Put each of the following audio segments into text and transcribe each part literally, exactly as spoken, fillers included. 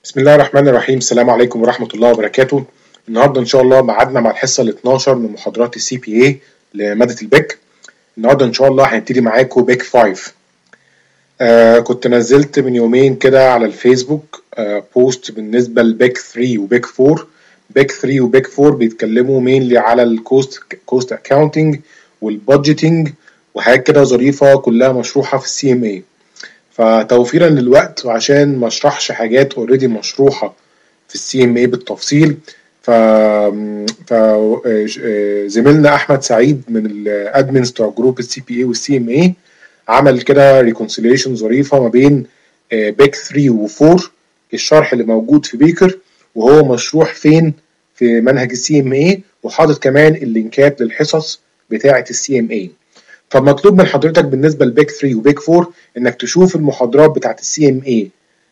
بسم الله الرحمن الرحيم. السلام عليكم ورحمة الله وبركاته. النهارده إن شاء الله ميعادنا مع الحصة ال اتناشر من محاضرات السي بي اي لمادة البيك. النهارده إن شاء الله هنبتدي معاكم بيك خمسة. آه كنت نزلت من يومين كده على الفيسبوك آه بوست بالنسبة لبيك ثلاثة وبيك أربعة. بيك ثلاثة وبيك أربعة بيتكلموا مينلي على الكوست كوست اكاونتنج والبادجيتنج وحاجات كده ظريفة كلها مشروحة في السي ام اي. فتوفيرا للوقت وعشان ما اشرحش حاجات اوريدي مشروحه في السي ام اي بالتفصيل، ف ف زميلنا احمد سعيد من الادمنز بتوع جروب السي بي اي والسي ام اي عمل كده ريكونسيليشن ظريفه ما بين بيك ثلاثة و4، الشرح اللي موجود في بيكر وهو مشروح فين في منهج السي ام اي، وحاطط كمان اللينكات للحصص بتاعه السي ام اي. فمطلوب من حضرتك بالنسبه لبيك ثلاثة وبيك أربعة انك تشوف المحاضرات بتاعت السي ام اي.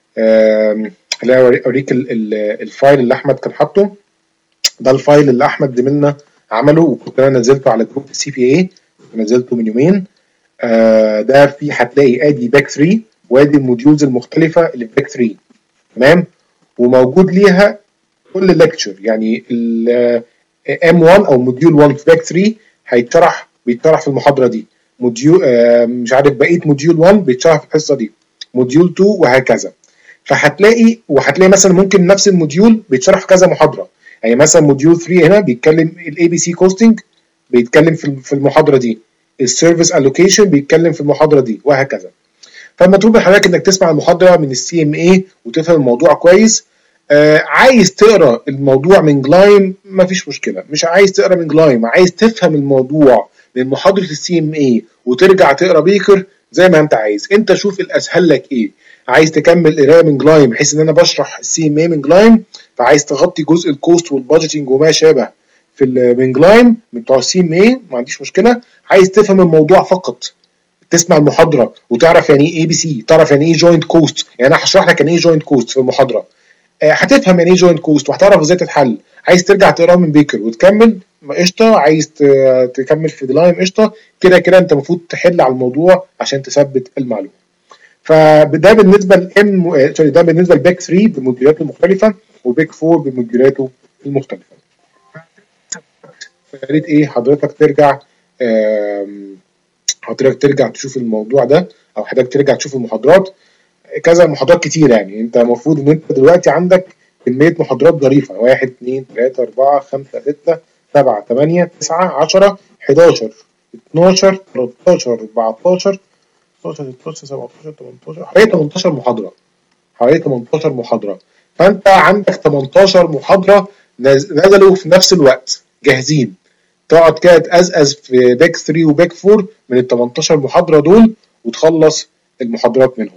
خليني اوريك الفايل اللي احمد كان حاطه. ده الفايل اللي احمد زميلنا عمله وكنت انا نزلته على جروب السي بي اي، نزلته من يومين. آه ده في هتلاقي ادي بيك ثلاثة وادي الموديولز المختلفه اللي في بيك ثلاثة، تمام، وموجود ليها كل ليكتشر. يعني ال ام واحد او موديول واحد في بيك ثلاثة هيتشرح بيتشرح في المحاضره دي، موديول آه مش عارف بقيه موديول واحد بيتشرح في الحصه دي، موديول اتنين وهكذا. فهتلاقي وهتلاقي مثلا ممكن نفس الموديول بيتشرح في كذا محاضره. يعني مثلا موديول ثلاثة هنا بيتكلم الاي بي سي كوستنج، بيتكلم في المحاضره دي، السيرفيس الوكيشن بيتكلم في المحاضره دي، وهكذا. فالمطلوب من حضرتك انك تسمع المحاضره من السي ام اي وتفهم الموضوع كويس. آه عايز تقرا الموضوع من جلايم مفيش مشكله، مش عايز تقرا من جلايم، عايز تفهم الموضوع من محاضره السي ام اي وترجع تقرا بيكر، زي ما انت عايز. انت شوف الاسهل لك ايه. عايز تكمل قرايه من جلايم بحيث ان انا بشرح السي ام اي من جلايم، فعايز تغطي جزء الكوست والبادجيتنج وما شابه في من جلايم من بتوع السي ام اي، ما عنديش مشكله. عايز تفهم الموضوع فقط، تسمع المحاضره وتعرف يعني ايه اي بي سي، تعرف يعني ايه جوينت كوست. يعني انا هشرح لك يعني ايه جوينت كوست في المحاضره، هتفهم يعني ايه جوينت كوست وهتعرف ازاي تتحل. عايز ترجع تقراه من بيكر وتكمل قشطه، عايز تكمل في جلايم قشطه. كده كده انت المفروض تحل على الموضوع عشان تثبت المعلومه. فده بالنسبه لام سوري ده بالنسبه لبيك ثلاثة بموديولاته المختلفه وبيك أربعة بموديولاته المختلفه. يا ريت ايه حضرتك ترجع حضرتك ترجع تشوف الموضوع ده، او حضرتك ترجع تشوف المحاضرات، كذا محاضرات كتير. يعني انت المفروض ان انت دلوقتي عندك كميه محاضرات ظريفه، واحد اتنين تلاته اربعه خمسه سته سبعه تمانيه تسعه عشره حداشر اتناشر تلتاشر اربعتاشر ستاشر ستاشر سبعتاشر تمنتاشر، حوالي تمنتاشر محاضره، حوالي تمنتاشر محاضره. فانت عندك تمنتاشر محاضره نزلوا في نفس الوقت جاهزين، تقعد كده تقزقز في بيك ثلاثة وبيك أربعة من ال تمنتاشر محاضره دول وتخلص المحاضرات منهم.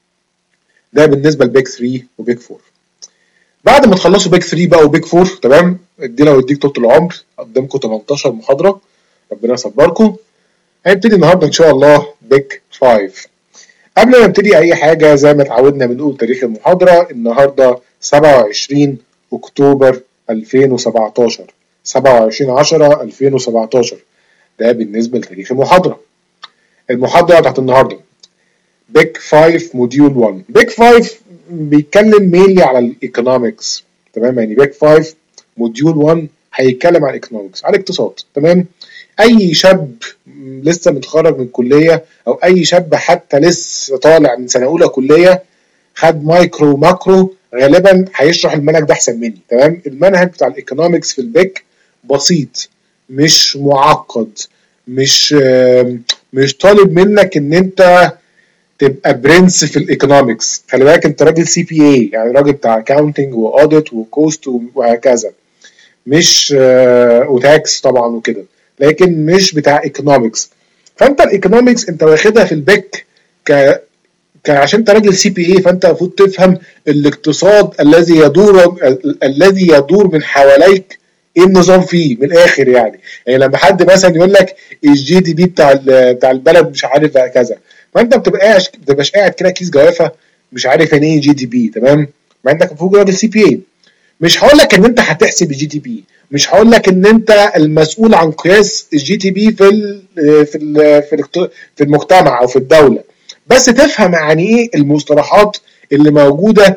ده بالنسبه لبيك ثلاثة وبيك أربعة. بعد ما تخلصوا بيك ثلاثة بقى وبيك أربعة، تمام، ادينا واديك طول العمر، قدامكم تمنتاشر محاضره، ربنا يصبركم. هنبتدي النهارده ان شاء الله بيك خمسة. قبل ما نبتدي اي حاجه زي ما اتعودنا بنقول تاريخ المحاضره. النهارده سبعة وعشرين اكتوبر الفين وسبعتاشر، سبعة وعشرين عشرة الفين وسبعتاشر. ده بالنسبه لتاريخ المحاضره. المحاضره بتاعت النهارده بيك خمسة موديول واحد. بيك خمسة بيتكلم مينلي على الايكونومكس، تمام. يعني بيك خمسة موديول واحد هيتكلم عن الايكونومكس، على الاقتصاد، تمام. اي شاب لسه متخرج من الكليه او اي شاب حتى لسه طالع من سنه اولى كليه خد مايكرو ماكرو غالبا هيشرح المنهج ده احسن مني، تمام. المنهج بتاع الايكونومكس في البيك بسيط، مش معقد، مش مش طالب منك ان انت تبقى برنس في الايكونومكس. خلي بالك انت راجل سي بي اي، يعني راجل بتاع اكاونتنج واوديت وكوست وهكذا، مش وتاكس طبعا وكده، لكن مش بتاع ايكونومكس. فانت الايكونومكس انت واخدها في البيك ك عشان انت راجل سي بي اي، فانت المفروض تفهم الاقتصاد الذي يدور الذي يدور من حواليك، ايه النظام فيه من الاخر. يعني يعني لما حد مثلا يقول لك الجي دي بي بتاع بتاع البلد مش عارف كذا، فانت ما بتبقاش ما بتبقاش قاعد كده كيس جوافه مش عارف يعني ايه جي دي بي، تمام. ما انت المفروض راجل سي بي اي. مش هقول لك ان انت هتحسب الجي دي بي، مش هقول لك ان انت المسؤول عن قياس الجي دي بي في ال في ال في, في المجتمع او في الدوله، بس تفهم يعني ايه المصطلحات اللي موجوده في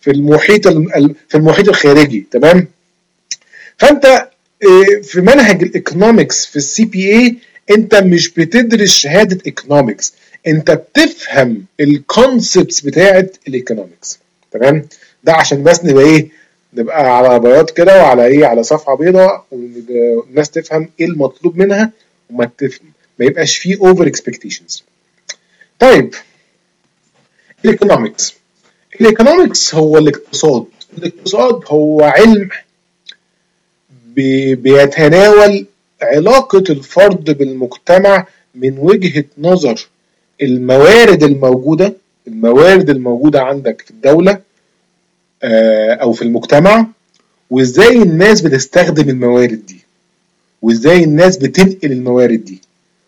في المحيط في المحيط الخارجي. تمام. فانت في منهج الايكونومكس في السي بي اي انت مش بتدرس شهاده ايكونومكس، انت بتفهم الكونسبتس بتاعه الايكونومكس. تمام. ده عشان بس نبقى ايه، نبقى على بياض كده وعلى ايه، على صفحه بيضاء، والناس تفهم ايه المطلوب منها وما تف... ما يبقاش فيه اوفر اكسبكتيشنز. طيب الايكونومكس، الايكونومكس هو الاقتصاد. الاقتصاد هو علم بي... بيتناول علاقة الفرد بالمجتمع من وجهة نظر الموارد الموجودة، الموارد الموجودة عندك في الدولة او في المجتمع، وازاي الناس بتستخدم الموارد دي، وازاي الناس بتنقل الموارد دي،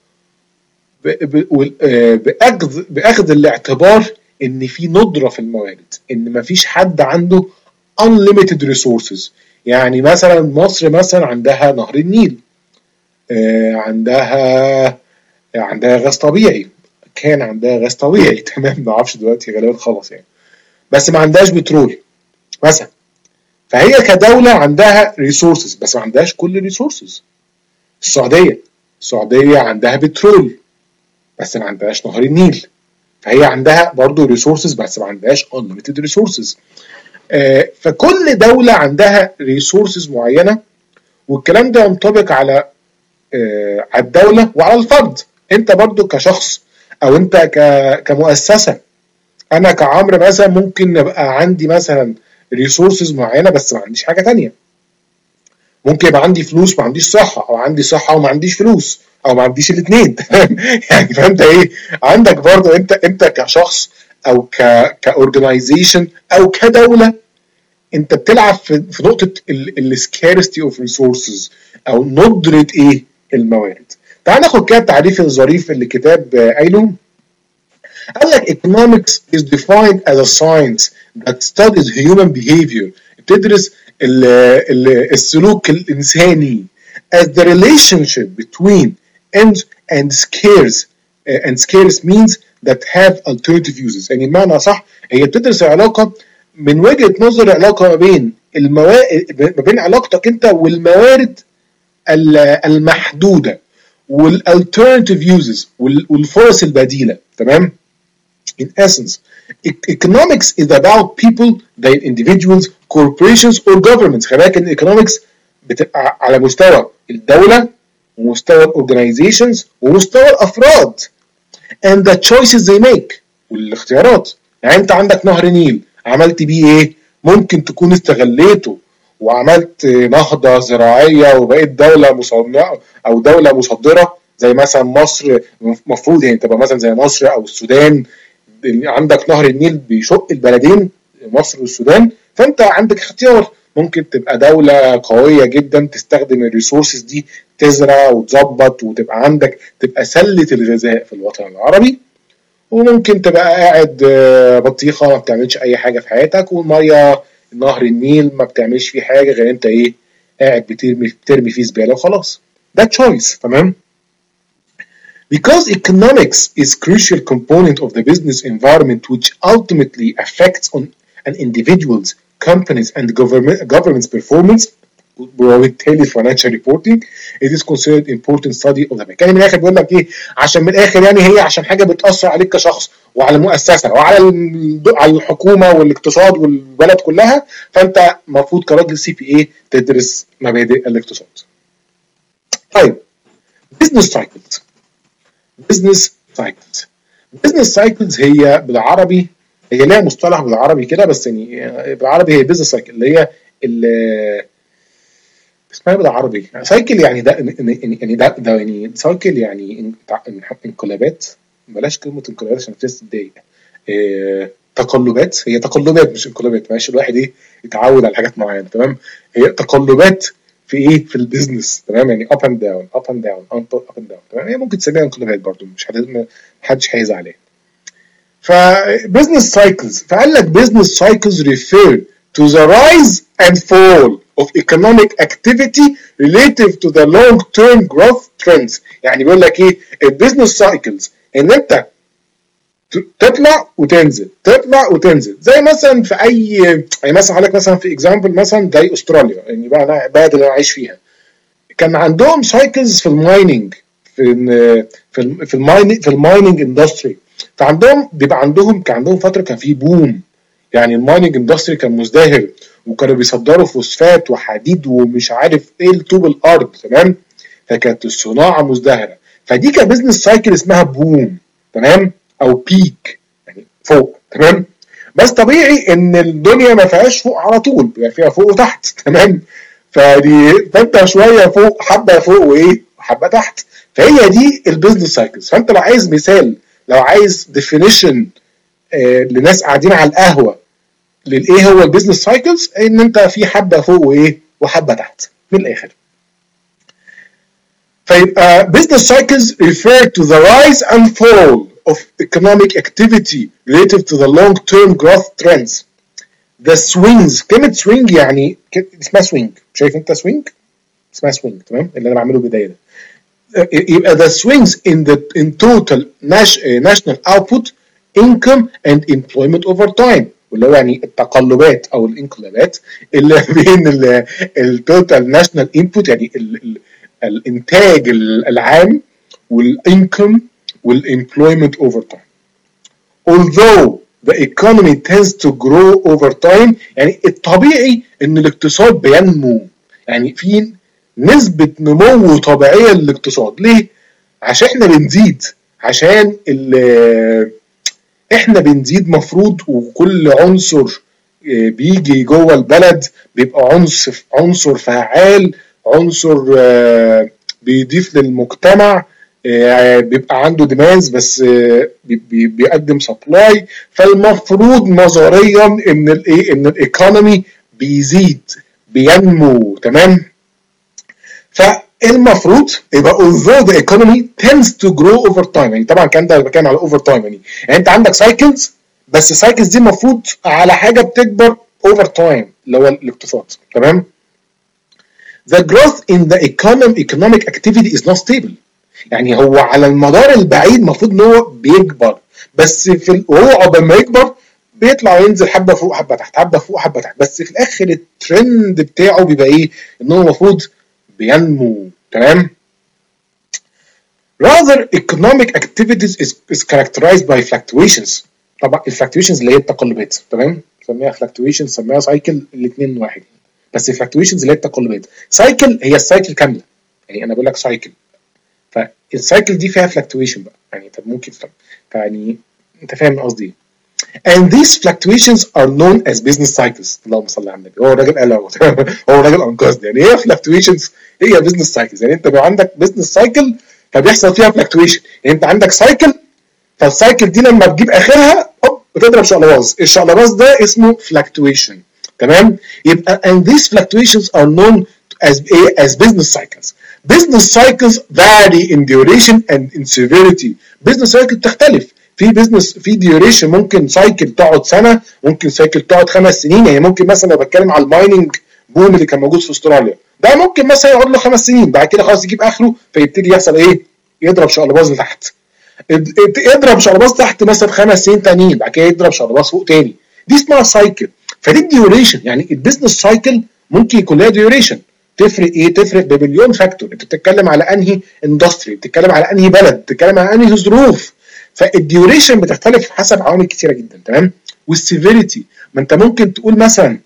باخذ باخذ الاعتبار ان في ندرة في الموارد، ان مفيش حد عنده unlimited resources. يعني مثلا مصر مثلا عندها نهر النيل، عندها عندها غاز طبيعي، كان عندها غاز طبيعي تمام، ما اعرفش دلوقتي غالبا خلص يعني، بس ما عندهاش بترول مثلا. فهي كدولة عندها ريسورسز بس ما عندهاش كل الريسورسز. السعودية السعودية عندها بترول بس ما عندهاش نهر النيل، فهي عندها برضو ريسورسز بس ما عندهاش unlimited resources. آه فكل دولة عندها ريسورسز معينة، والكلام ده ينطبق على آه على الدولة وعلى الفرد. انت برضو كشخص او انت كمؤسسة، انا كعمر مثلا ممكن نبقى عندي مثلا ريسورسز معينة بس ما عنديش حاجة تانية. ممكن يبقى عندي فلوس ما عنديش صحة، او عندي صحة وما عنديش فلوس، او ما عنديش الاثنين يعني فهمت ايه؟ عندك برضو انت انت كشخص او ك كاورجنايزيشن او كدولة، انت بتلعب في, في نقطة السكارستي اوف ريسورسز او ندرة ايه الموارد. تعال ناخد كده التعريف الظريف اللي الكتاب قايله. قال لك economics is defined as a science that studies human behavior. بتدرس ال ال السلوك الإنساني as the relationship between ends and scarce uh, and scarce means that have alternative uses. يعني بمعنى صح هي بتدرس العلاقة من وجهة نظر علاقة ما بين الموارد، ما بين علاقتك انت والموارد المحدودة والalternative uses والفرص البديلة. تمام. In essence, economics is about people, they individuals, corporations or governments. خلي بالك ان economics بتبقى على مستوى الدولة ومستوى الاورجنايزيشنز ومستوى الافراد and the choices they make والاختيارات. يعني انت عندك نهر نيل، عملت بيه ايه؟ ممكن تكون استغليته وعملت نهضة زراعية وبقيت دولة مصنعة او دولة مصدرة، زي مثلا مصر مفروض يعني تبقى مثلا زي مصر او السودان. عندك نهر النيل بيشق البلدين مصر والسودان، فانت عندك اختيار، ممكن تبقى دولة قوية جدا تستخدم الريسورسز دي تزرع وتظبط وتبقى عندك تبقى سلة الغذاء في الوطن العربي، وممكن تبقى قاعد بطيخة ما بتعملش اي حاجة في حياتك، والمية نهر النيل ما بتعملش فيه حاجة غير انت ايه، قاعد بترمي بترمي فيه زبالة وخلاص. ده تشويس. تمام. Because economics is a crucial component of the business environment which ultimately affects on an individual's, companies and government, government's performance, وبالتالي financial reporting, it is considered important study of the bank. يعني من الآخر بيقول لك إيه؟ عشان من الآخر يعني هي عشان حاجة بتأثر عليك كشخص وعلى المؤسسة وعلى على الحكومة والاقتصاد والبلد كلها، فأنت المفروض كراجل سي بي إيه تدرس مبادئ الاقتصاد. طيب business cycles. business cycles business cycles هي بالعربي، هي لها مصطلح بالعربي كده بس يعني بالعربي هي business cycle اللي هي ال اسمها بالعربي سايكل، يعني ده يعني ده ده يعني سايكل يعني انقلابات، بلاش كلمة انقلابات عشان الناس تتضايق. اه تقلبات، هي تقلبات مش انقلابات، ماشي الواحد ايه يتعود على حاجات معينة. تمام. هي تقلبات في ايه في البيزنس. تمام. يعني up and down up and down up and down. تمام. هي ممكن تسميها انقلابات برضو، مش محدش هيزعل عليها. ف business cycles، فقال لك business cycles refer to the rise and fall of economic activity relative to the long term growth trends. يعني بيقول لك ايه البيزنس سايكلز، ان انت تطلع وتنزل تطلع وتنزل، زي مثلا في اي يعني مثلا حضرتك مثلا في اكزامبل مثلا زي استراليا، يعني بقى انا البلد اللي انا عايش فيها، كان عندهم سايكلز في المايننج، في في في المايننج في المايننج اندستري. فعندهم بيبقى عندهم كان عندهم فتره كان في بوم، يعني المايننج اندستري كان مزدهر، وكانوا بيصدروا فوسفات وحديد ومش عارف ايه لطوب الارض، تمام. فكانت الصناعه مزدهره، فدي كان بزنس سايكل اسمها بوم، تمام، او بيك يعني فوق، تمام. بس طبيعي ان الدنيا ما فيهاش فوق على طول، بيبقى فيها فوق وتحت، تمام. فدي فانت شويه فوق حبه فوق وايه وحبه تحت، فهي دي البيزنس سايكلز. فانت لو عايز مثال، لو عايز ديفينيشن آه لناس قاعدين على القهوه للايه هو البيزنس سايكلز، ان انت في حبه فوق وايه وحبه تحت من الاخر. فيبقى business cycles refer to the rise and fall of economic activity relative to the long-term growth trends. The swings، كلمة swing يعني اسمها swing، شايف انت swing؟ اسمها swing، تمام، اللي انا بعمله بداية ده. يبقى the swings in the in total national output, income and employment over time، واللي هو يعني التقلبات او الانقلابات اللي بين التوتال ناشونال انبوت، يعني ال ال الانتاج العام، والانكم والemployment over time. Although the economy tends to grow over time، يعني الطبيعي ان الاقتصاد بينمو، يعني في نسبة نمو طبيعية للاقتصاد. ليه؟ عشان احنا بنزيد، عشان احنا بنزيد مفروض، وكل عنصر بيجي جوه البلد بيبقى عنصر عنصر فعال، عنصر بيضيف للمجتمع، بيبقى عنده ديماندز بس بيقدم سبلاي. فالمفروض نظريا ان الايه ان الايكونومي بيزيد بينمو، تمام. فالمفروض يبقى although the economy tends to grow over time، يعني طبعا كان ده بتكلم على over time، يعني يعني انت عندك سايكلز، بس السايكلز دي المفروض على حاجه بتكبر over time اللي هو الاقتصاد، تمام. The growth in the economic economic activity is not stable، يعني هو على المدار البعيد المفروض ان هو بيكبر، بس في وهو قبل ما يكبر بيطلع وينزل حبه فوق حبه تحت، حبه فوق حبه تحت، بس في الاخر الترند بتاعه بيبقى ايه؟ ان هو المفروض بينمو، تمام. Rather economic activities is, is characterized by fluctuations. طبعا الفلكتويشنز اللي هي التقلبات، تمام، سميها fluctuations سميها سايكل، الاثنين واحد، بس الفلكتويشنز اللي هي التقلبات. سايكل هي السايكل كامله، يعني انا بقول لك سايكل، فالسايكل دي فيها فلكتويشن بقى، يعني طب ممكن يعني انت فاهم قصدي. And these fluctuations are known as business cycles. اللهم صل على النبي. هو الراجل قال هو الراجل انقذني، يعني هي fluctuations هي business cycles، يعني انت بيبقى عندك business cycle فبيحصل فيها fluctuation، يعني انت عندك سايكل، فالسايكل دي لما تجيب اخرها اوب بتضرب شقلباز، الشقلباز ده اسمه fluctuation، تمام. يبقى and these fluctuations are known as as business cycles. Business cycles vary in duration and in severity. business cycle تختلف، في بزنس في ديوريشن، ممكن سايكل تقعد سنه، ممكن سايكل تقعد خمس سنين. يعني ممكن مثلا لو بتكلم على المايننج بوم اللي كان موجود في استراليا، ده ممكن مثلا يقعد له خمس سنين، بعد كده خلاص يجيب اخره فيبتدي يحصل ايه؟ يضرب شقلباز لتحت، يضرب شقلباز تحت مثلا خمس سنين تانيين، بعد كده يضرب شقلباز فوق تاني، دي اسمها سايكل. فدي الديوريشن، يعني البيزنس سايكل ممكن يكون لها ديوريشن، تفرق ايه؟ تفرق بمليون فاكتور. انت بتتكلم على انهي اندستري، بتتكلم على انهي بلد، بتتكلم على انهي ظروف، فالديوريشن بتختلف حسب عوامل كتيره جدا، تمام. والسيفيريتي، ما انت ممكن تقول مثلا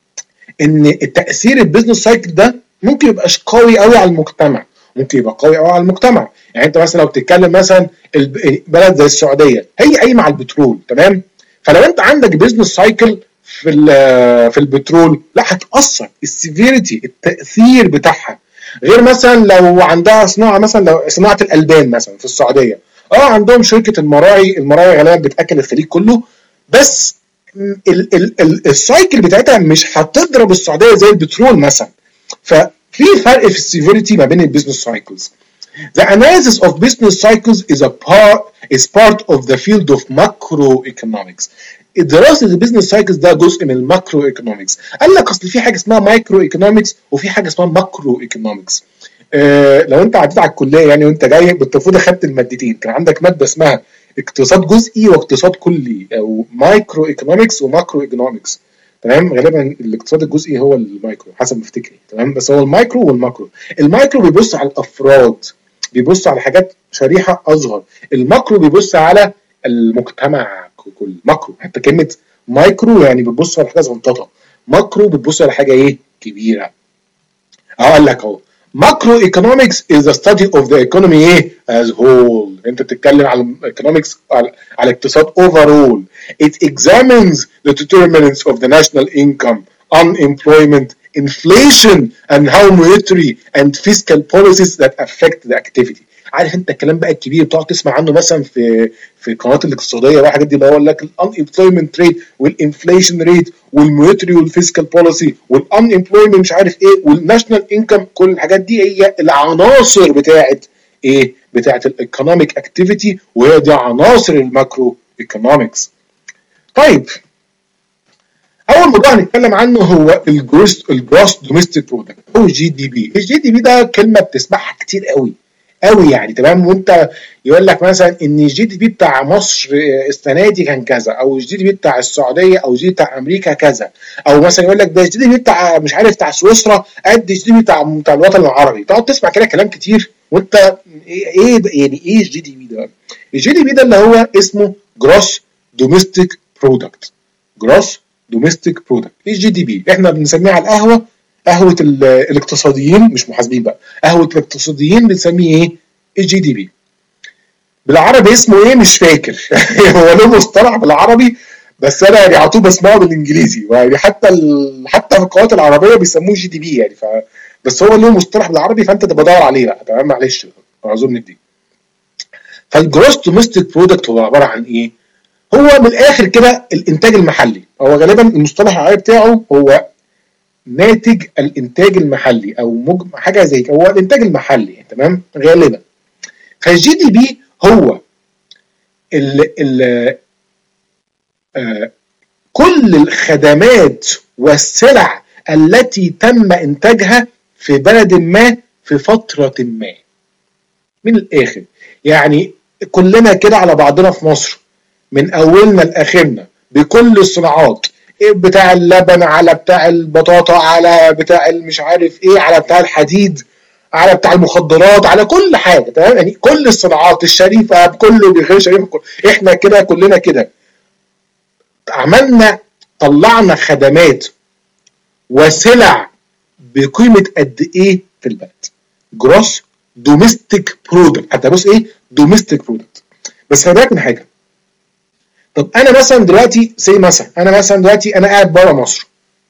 ان التاثير البيزنس سايكل ده ممكن يبقاش قوي قوي على المجتمع، ممكن يبقى قوي قوي على المجتمع. يعني انت مثلا لو بتتكلم مثلا بلد زي السعوديه هي قايمه على البترول، تمام. فلو انت عندك بيزنس سايكل في في البترول، لا هتاثر السيفيريتي، التاثير بتاعها، غير مثلا لو عندها صناعه، مثلا لو صناعه الالبان مثلا في السعوديه، اه عندهم شركه المراعي، المراعي غالبا بتاكل الخليج كله، بس ال ال ال السايكل بتاعتها مش هتضرب السعوديه زي البترول مثلا. ففي فرق في السيفيريتي ما بين البيزنس سايكلز. The analysis of business cycles is a part is part of the field of macroeconomics. دراسه البيزنس سايكلز ده جزء من الماكرو ايكونومكس. قال لك اصل في حاجه اسمها مايكرو ايكونومكس وفي حاجه اسمها ماكرو ايكونومكس. آه لو انت عديت على الكليه يعني وانت جاي المفروض اخدت المادتين، كان عندك ماده اسمها اقتصاد جزئي واقتصاد كلي، او مايكرو ايكونومكس وماكرو ايكونومكس. تمام، غالبا الاقتصاد الجزئي هو المايكرو حسب ما افتكر. تمام، بس هو المايكرو والماكرو. المايكرو بيبص على الافراد، بيبص على حاجات شريحه اصغر. الماكرو بيبص على المجتمع ككل. ماكرو، حتى كلمه مايكرو يعني بتبص على حاجه صغنططه، ماكرو بتبص على حاجه ايه كبيره. اقول لك اهو، macro economics is the study of the economy ايه as whole. انت بتتكلم على economics، على, على الاقتصاد overall. It examines the determinants of the national income, unemployment, inflation, and how monetary and fiscal policies that affect the activity. عارف انت الكلام بقى الكبير بتقعد تسمع عنه مثلا في في القنوات الاقتصاديه بقى، الحاجات دي اللي هو لك الانemployment ريت والانفليشن ريت والمونيتري والفيسكال بوليسي والانemployment مش عارف ايه والناشونال انكم. كل الحاجات دي هي العناصر بتاعه ايه؟ بتاعه الايكونوميك اكتيفيتي، وهي دي عناصر الماكرو ايكونومكس. طيب، اول موضوع هنتكلم عنه هو الجروس الجروس دوميستيك برودكت او جي دي بي. الجي دي بي ده كلمه بتسمعها كتير قوي قوي يعني. تمام، وانت يقول لك مثلا ان الجي دي بي بتاع مصر السنه دي كان كذا، او الجي دي بي بتاع السعوديه او الجي دي بتاع امريكا كذا، او مثلا يقول لك ده الجي دي بي بتاع مش عارف بتاع سويسرا قد الجي دي بي بتاع بتاع الوطن العربي. تقعد تسمع كده كلام كتير وانت ايه يعني ايه الجي دي بي ده؟ الجي دي بي ده اللي هو اسمه جروس دوميستيك برودكت. جروس دوميستيك برودكت، ايه الجي دي بي؟ احنا بنسميه على القهوه قهوه الاقتصاديين، مش محاسبين بقى، قهوه الاقتصاديين بنسميه ايه؟ الجي دي بي. بالعربي اسمه ايه مش فاكر هو له مصطلح بالعربي بس انا يعني على طول بسمعه بالانجليزي، يعني حتى ال... حتى في القنوات العربيه بيسموه جي دي بي يعني. ف بس هو له مصطلح بالعربي فانت تبقى بدور عليه بقى. تمام، معلش اعذرني دي. فالجروس دوميستيك برودكت هو عباره عن ايه؟ هو من الاخر كده الانتاج المحلي. هو غالبا المصطلح العربي بتاعه هو ناتج الانتاج المحلي او مجمع حاجه زي كده، هو الانتاج المحلي. تمام، غالبا. فالجي دي بي هو ال ال آه كل الخدمات والسلع التي تم انتاجها في بلد ما في فتره ما. من الاخر يعني كلنا كده على بعضنا في مصر من اولنا لاخرنا بكل الصناعات، بتاع اللبن على بتاع البطاطا على بتاع مش عارف ايه على بتاع الحديد على بتاع المخدرات على كل حاجه. تمام، يعني كل الصناعات الشريفه بكله بغير شريفه، احنا كده كلنا كده عملنا طلعنا خدمات وسلع بقيمه قد ايه في البلد. جروس دوميستيك برودكت، حتى بص ايه دوميستيك برودكت. بس خلي بالك من حاجه. طب انا مثلا دلوقتي سي مثلا انا مثلا دلوقتي انا قاعد بره مصر،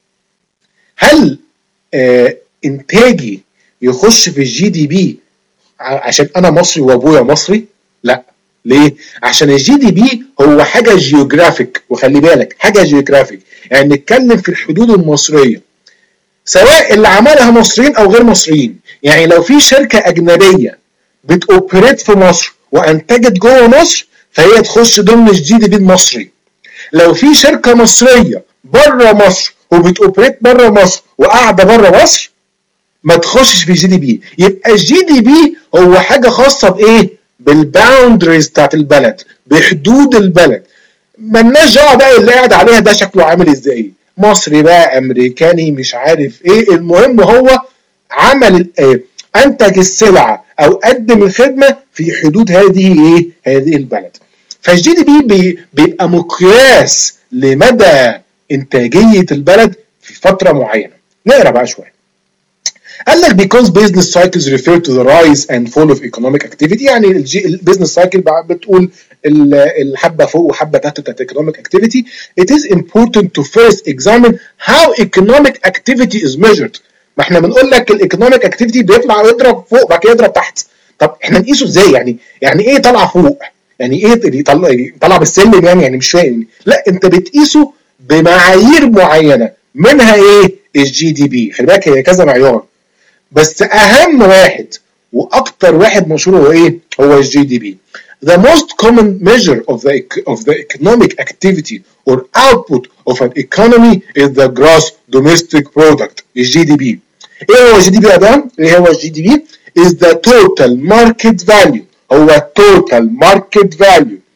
هل آه انتاجي يخش في الجي دي بي عشان انا مصري وابويا مصري؟ لا. ليه؟ عشان الجي دي بي هو حاجه جيوغرافيك، وخلي بالك حاجه جيوغرافيك يعني نتكلم في الحدود المصريه، سواء اللي عملها مصريين او غير مصريين. يعني لو في شركه اجنبيه بتوبريت في مصر وانتجت جوه مصر فهي تخش ضمن الجي دي بي المصري. لو في شركه مصريه بره مصر وبتوبريت بره مصر وقاعده بره مصر ما تخشش في الجي دي بي. يبقى الجي دي بي هو حاجه خاصه بايه؟ بالباوندريز بتاعت البلد، بحدود البلد. مالناش دعوه بقى اللي قاعد عليها ده شكله عامل ازاي، مصري بقى امريكاني مش عارف ايه، المهم هو عمل ايه؟ انتج السلعه او قدم الخدمه في حدود هذه ايه؟ هذه البلد. فالجي دي بي بيبقى مقياس لمدى انتاجيه البلد في فتره معينه. نقرا بقى شويه. قال لك because business cycles refer to the rise and fall of economic activity. يعني البيزنس سايكل بتقول الحبه فوق وحبه تحت بتاعت economic activity. It is important to first examine how economic activity is measured. ما احنا بنقول لك الايكونوميك اكتيفيتي بيطلع يضرب فوق بعد كده يضرب تحت. طب احنا نقيسه ازاي؟ يعني يعني ايه طالع فوق؟ يعني ايه طلع طلع بالسلم يعني؟ يعني مش فاهم. لا، انت بتقيسه بمعايير معينه، منها ايه؟ الجي دي بي. خلي بالك هي كذا معيار بس اهم واحد واكتر واحد مشهور هو ايه؟ هو الجي دي بي. The most common measure of the of the economic activity or output of an economy is the gross domestic product. الجي دي بي. ايه هو الجي دي بي يا ادم؟ ايه هو الجي دي بي؟ is the total market value. هو total market value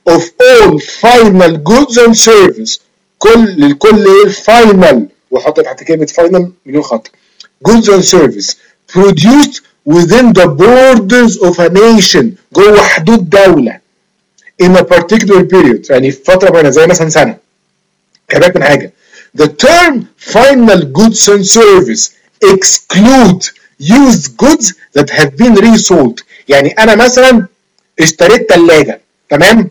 of all final goods and service. كل الكل ايه final وحط تحت كلمة final مليون خط. goods and service produced within the borders of a nation جوه حدود دولة in a particular period يعني في فترة معينة زي مثلا سنة. كذلك من حاجة the term final goods and service exclude used goods that have been resold. يعني أنا مثلا اشتريت ثلاجة تمام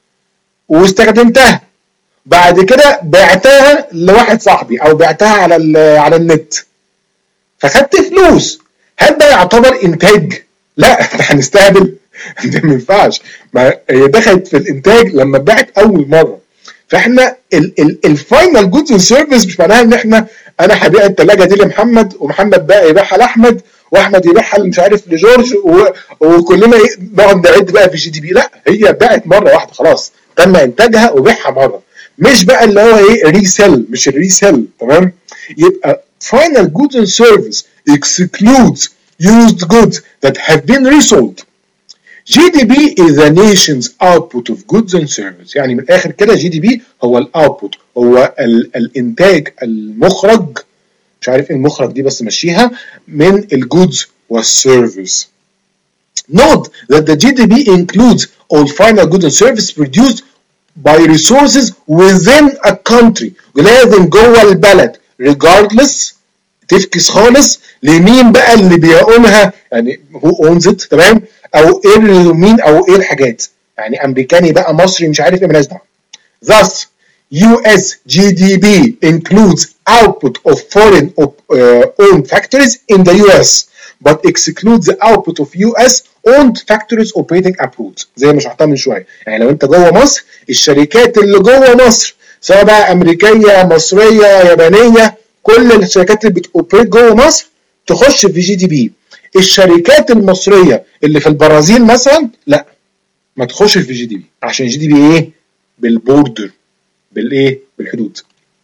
واستخدمتها بعد كده بعتها لواحد صاحبي او بعتها على على النت فخدت فلوس، هل ده يعتبر انتاج؟ لا ده هنستهبل ده ما ينفعش، ما هي دخلت في الانتاج لما اتباعت اول مره. فاحنا الفاينل جودز اند سيرفيس مش معناها ان احنا انا هبيع الثلاجه دي لمحمد ومحمد بقى يبيعها لاحمد واحمد يبيعها مش عارف لجورج وكلنا نقعد نعد بقى في جي دي بي. لا هي باعت مره واحده خلاص تم انتاجها وبيعها مره، مش بقى اللي هو ايه ريسيل، مش الريسيل تمام. يبقى final goods and service excludes used goods that have been resold. جي دي بي is the nation's output of goods and service. يعني من الاخر كده جي دي بي هو الاوتبوت، هو ال الانتاج المخرج، مش عارف ايه المخرج دي بس مشيها، من الجودز والسيرفيس. Note that the جي دي بي includes all final goods and services produced by resources within a country. ولازم جوه البلد regardless تفكس خالص لمين بقى اللي بيقومها، يعني who owns it تمام، او ايه مين او ايه الحاجات، يعني امريكاني بقى مصري مش عارف ايه مالناش دعوه. Thus يو إس جي دي بي includes output of foreign uh, owned factories in the يو إس but excludes the output of يو إس owned factories operating abroad. زي ما شرحتها من شويه، يعني لو انت جوه مصر الشركات اللي جوه مصر سواء بقى امريكيه مصريه يابانيه كل الشركات اللي بتوبريت جوه مصر تخش في جي دي بي. الشركات المصريه اللي في البرازيل مثلا لا ما تخشش في جي دي بي عشان جي دي بي ايه بالبوردر بالايه بالحدود.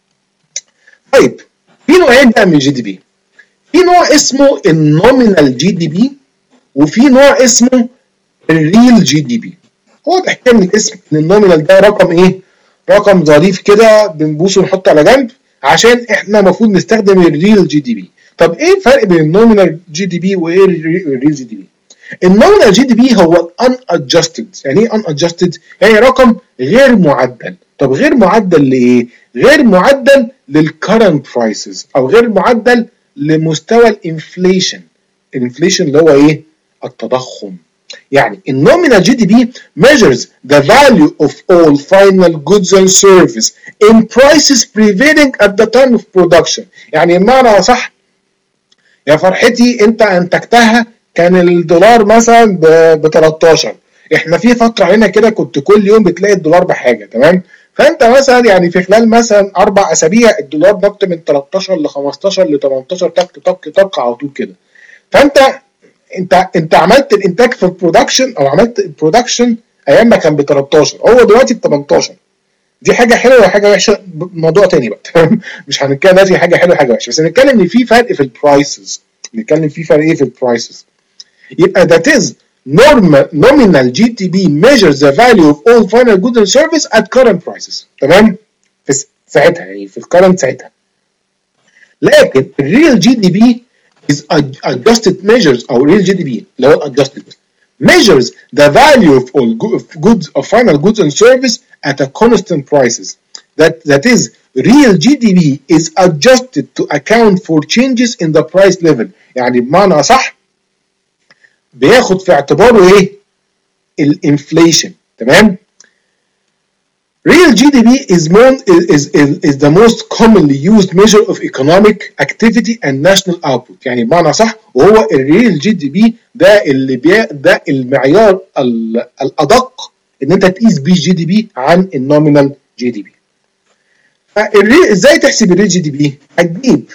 طيب في نوعين بقى من الجي دي بي، في نوع اسمه النومينال جي دي بي وفي نوع اسمه الريل جي دي بي. واضح كده من الاسم ان النومينال ده رقم ايه، رقم ظريف كده بنبوسه ونحطه على جنب عشان احنا المفروض نستخدم الريل جي دي بي. طب ايه الفرق بين النومينال جي دي بي وايه الريل جي دي بي؟ النومينال جي دي بي هو ان ادجستد. يعني ايه ان ادجستد؟ يعني رقم غير معدل. طب غير معدل لايه؟ غير معدل للكرنت برايسز او غير معدل لمستوى الانفليشن. الانفليشن اللي هو ايه؟ التضخم. يعني النومينال جي دي بي measures the value of all final goods and services in prices prevailing at the time of production. يعني بمعنى صح يا فرحتي انت انتجتها كان الدولار مثلا ب تلتاشر، احنا في فتره هنا كده كنت كل يوم بتلاقي الدولار بحاجه تمام، فانت مثلا يعني في خلال مثلا اربع اسابيع الدولار نط من تلتاشر ل خمستاشر ل تمنتاشر تك تك تك على طول كده. فانت انت انت عملت الانتاج في البرودكشن او عملت البرودكشن ايام ما كان ب تلتاشر، هو دلوقتي ب تمنتاشر. دي حاجه حلوه وحاجه وحشه موضوع تاني بقى تمام، مش هنتكلم دلوقتي حاجه حلوه وحاجه وحشه، بس هنتكلم ان في فرق في البرايسز. نتكلم في فرق ايه في البرايسز. يبقى that is normal nominal جي دي بي measures the value of all final goods and services at current prices تمام في ساعتها يعني في الكرنت ساعتها. لكن الريل جي دي بي is adjusted measures او real جي دي بي اللي هو adjusted measures the value of all goods of final goods and service at a constant prices. That that is real جي دي بي is adjusted to account for changes in the price level. يعني بمعنى صح بياخد في اعتباره ايه؟ الانفليشن تمام. Real جي دي بي is, mon, is, is, is the most commonly used measure of economic activity and national output. يعني بمعنى صح وهو الريل جي دي بي ده اللي بي ده المعيار الادق ان انت تقيس بيه جي دي بي عن النومينال جي دي بي. فالريل ازاي تحسب الريل جي دي بي؟ هتجيب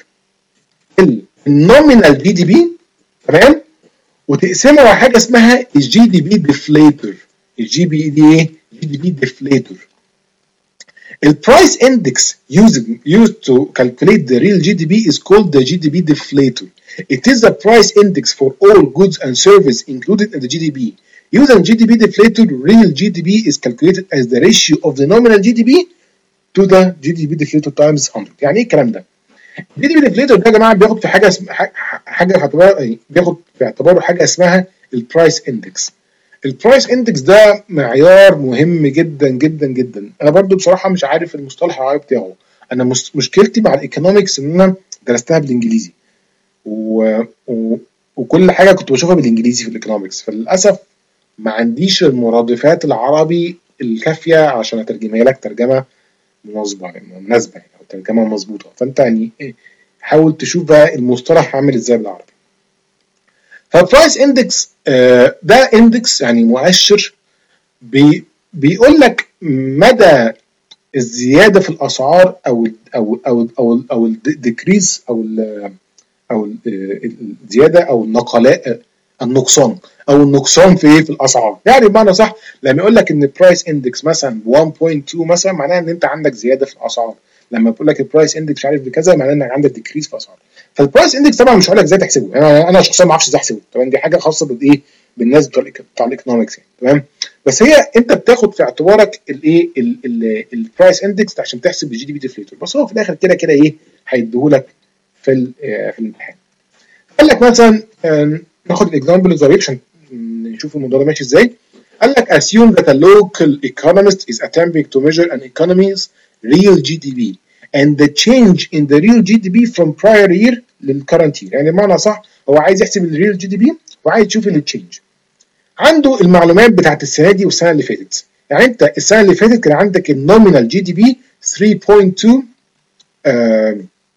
النومينال جي دي بي تمام وتقسمه على حاجه اسمها الجي دي بي ديفليتور. الجي بي دي ايه؟ جي دي بي ديفليتور. The price index used, used to calculate the real جي دي بي is called the جي دي بي deflator. It is the price index for all goods and services included in the جي دي بي. using جي دي بي deflator real جي دي بي is calculated as the ratio of the nominal جي دي بي to the جي دي بي deflator times مية. يعني ايه الكلام ده؟ جي دي بي deflator ده يا جماعه بياخد في حاجه اسم حاجه حاجه بياخد في اعتباره حاجه اسمها البرايس اندكس. البرايس اندكس ده معيار مهم جدا جدا جدا. انا برضو بصراحه مش عارف المصطلح العربي بتاعه. انا مشكلتي مع الايكونومكس ان انا درستها بالانجليزي و... و... وكل حاجه كنت بشوفها بالانجليزي في الايكونومكس، فللاسف ما عنديش المرادفات العربي الكافيه عشان اترجمها لك ترجمه مناسبه يعني مناسبه يعني او ترجمه مظبوطه. فانت يعني حاول تشوف بقى المصطلح عامل ازاي بالعربي. فالبرايس اندكس ده اندكس يعني مؤشر بي بيقول لك مدى الزياده في الاسعار او ال او او او او الديكريز او ال او الزياده او النقلاء النقصان او النقصان في ايه في الاسعار. يعني بمعنى صح لما يقول لك ان البرايس اندكس مثلا واحد فاصلة اتنين مثلا معناها ان انت عندك زياده في الاسعار. لما بيقول لك البرايس اندكس مش عارف بكذا معناه انك عندك ديكريز في الاسعار. فالبرايس اندكس طبعا مش هقول لك ازاي تحسبه، انا انا شخصيا ما اعرفش ازاي احسبه، تمام؟ دي حاجه خاصه بالايه بالناس بتوع بتوع الايكونومكس يعني، تمام؟ بس هي انت بتاخد في اعتبارك الايه البرايس اندكس عشان تحسب الجي دي بي ديفليتور، بس هو في الاخر كده كده ايه هيديهولك في في الامتحان. قال لك مثلا ناخد الاكزامبل الظريف عشان نشوف الموضوع ده ماشي ازاي. قال لك assume that a local economist is attempting to measure an economy's real جي دي بي and the change in the real جي دي بي from prior year للcurrent year. يعني بمعنى صح هو عايز يحسب الريل جي دي بي وعايز يشوف التشينج. عنده المعلومات بتاعت السنه دي والسنه اللي فاتت. يعني انت السنه اللي فاتت كان عندك النومينال جي دي بي ثلاثة فاصلة اتنين آه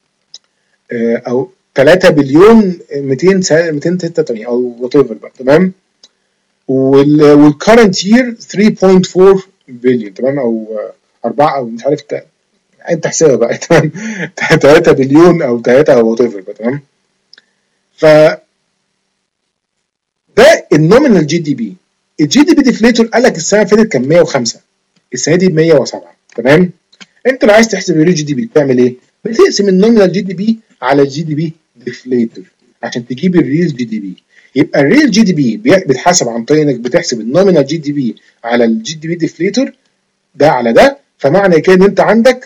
آه او ثلاثة بليون مئتين وستة وثمانين او وات ايفر بقى، تمام؟ والكرنت يير ثلاثة فاصلة أربعة بليون، تمام؟ او أربعة او مش عارف انت حسابها بقى، تمام؟ ثلاثة بليون او ثلاثة او وات ايفر بقى، تمام؟ ف ده النومينال جي دي بي. الجي دي بي ديفليتور قال لك السنه اللي فاتت كان مية وخمسة، السنه دي مية وسبعة، تمام؟ انت لو عايز تحسب الريل جي دي بي بتعمل ايه؟ بتقسم النومينال جي دي بي على الجي دي بي ديفليتور عشان تجيب الريل جي دي بي. يبقى الريل جي دي بي بيتحسب عن طريق انك بتحسب النومينال جي دي بي على الجي دي بي ديفليتور ده على ده. فمعنى كده ان انت عندك،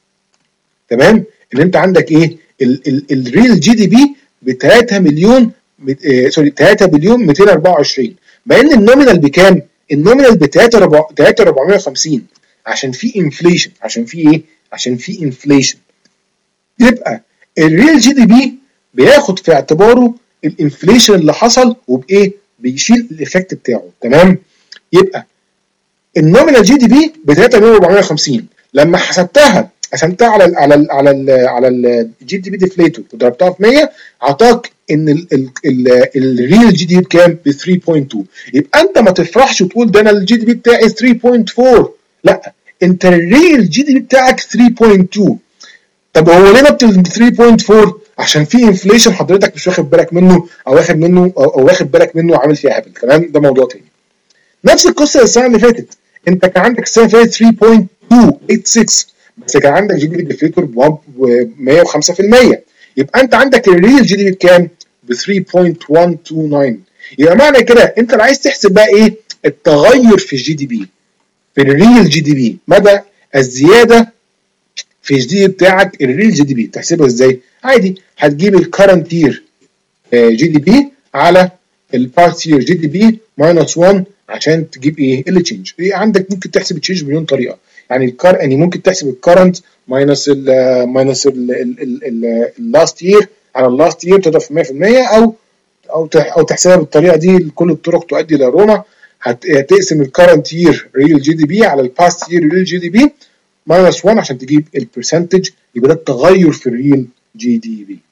تمام، ان انت عندك ايه؟ الريل جي دي بي ب ثلاثة مليون آه سوري ثلاثة بليون مئتين وأربعة وعشرين، مع ان النومينال بكام؟ النومينال ب ثلاثة آلاف وأربعمية وخمسين عشان في انفليشن. عشان في ايه؟ عشان في انفليشن. يبقى الريل جي دي بي بياخد في اعتباره الانفليشن اللي حصل وبايه؟ بيشيل الايفكت بتاعه، تمام؟ يبقى النومينال جي دي بي ب ثلاثة آلاف وأربعمية وخمسين لما حسبتها قسمتها على ال على ال على ال على الجي دي بي ديفليتور وضربتها في مية اعطاك ان الريل جي دي بي بكام؟ ب ثلاثة فاصلة اتنين. يبقى انت ما تفرحش وتقول ده انا الجي دي بي بتاعي ثلاثة فاصلة أربعة، لا، انت الريل جي دي بي بتاعك ثلاثة فاصلة اتنين. طب هو ليه نبت ثلاثة فاصلة أربعة؟ عشان في انفليشن حضرتك مش واخد بالك منه او واخد منه او, أو واخد بالك منه وعامل فيها هبل، تمام؟ ده موضوع تاني. نفس القصه السنه اللي فاتت، انت كان عندك السنه اللي فاتت ثلاثة فاصلة اتنين ستة بس كان عندك جي دي بي ديفليتور ب مية وخمسة في المية. يبقى انت عندك الريل جي دي بي بكام؟ ب ثلاثة فاصلة واحد اتنين. يبقى معنى كده انت لو عايز تحسب بقى ايه التغير في الجي دي بي في الريل جي دي بي، مدى الزياده في الجي دي بي بتاعك، الريل جي دي بي تحسبها ازاي؟ عادي هتجيب الكرنت يير جي دي بي على الباست يير جي دي بي ماينس واحد عشان تجيب ايه؟ التشينج. إيه عندك ممكن تحسب التشينج بمليون طريقه. يعني الكار يعني ممكن تحسب الكرنت ماينس ال ماينس اللاست يير على اللاست يير تضرب في مية في المية او او او تحسبها بالطريقه دي. كل الطرق تؤدي الى روما. هتقسم الكرنت يير ريل جي دي بي على الباست يير ريل جي دي بي ماينس واحد عشان تجيب البرسنتج، يبقى ده التغير في الريل جي دي بي.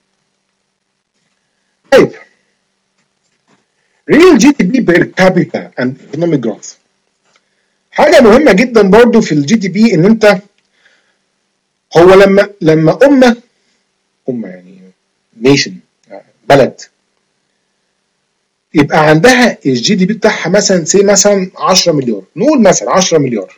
طيب ريل جي دي بي بير كابيتا اند ايكونوميك جروث. حاجه مهمه جدا برضو في الجي دي بي ان انت هو لما لما امه امه يعني نيشن بلد يبقى عندها الجي دي بي بتاعها مثلا سي مثلا عشرة مليار، نقول مثلا عشرة مليار،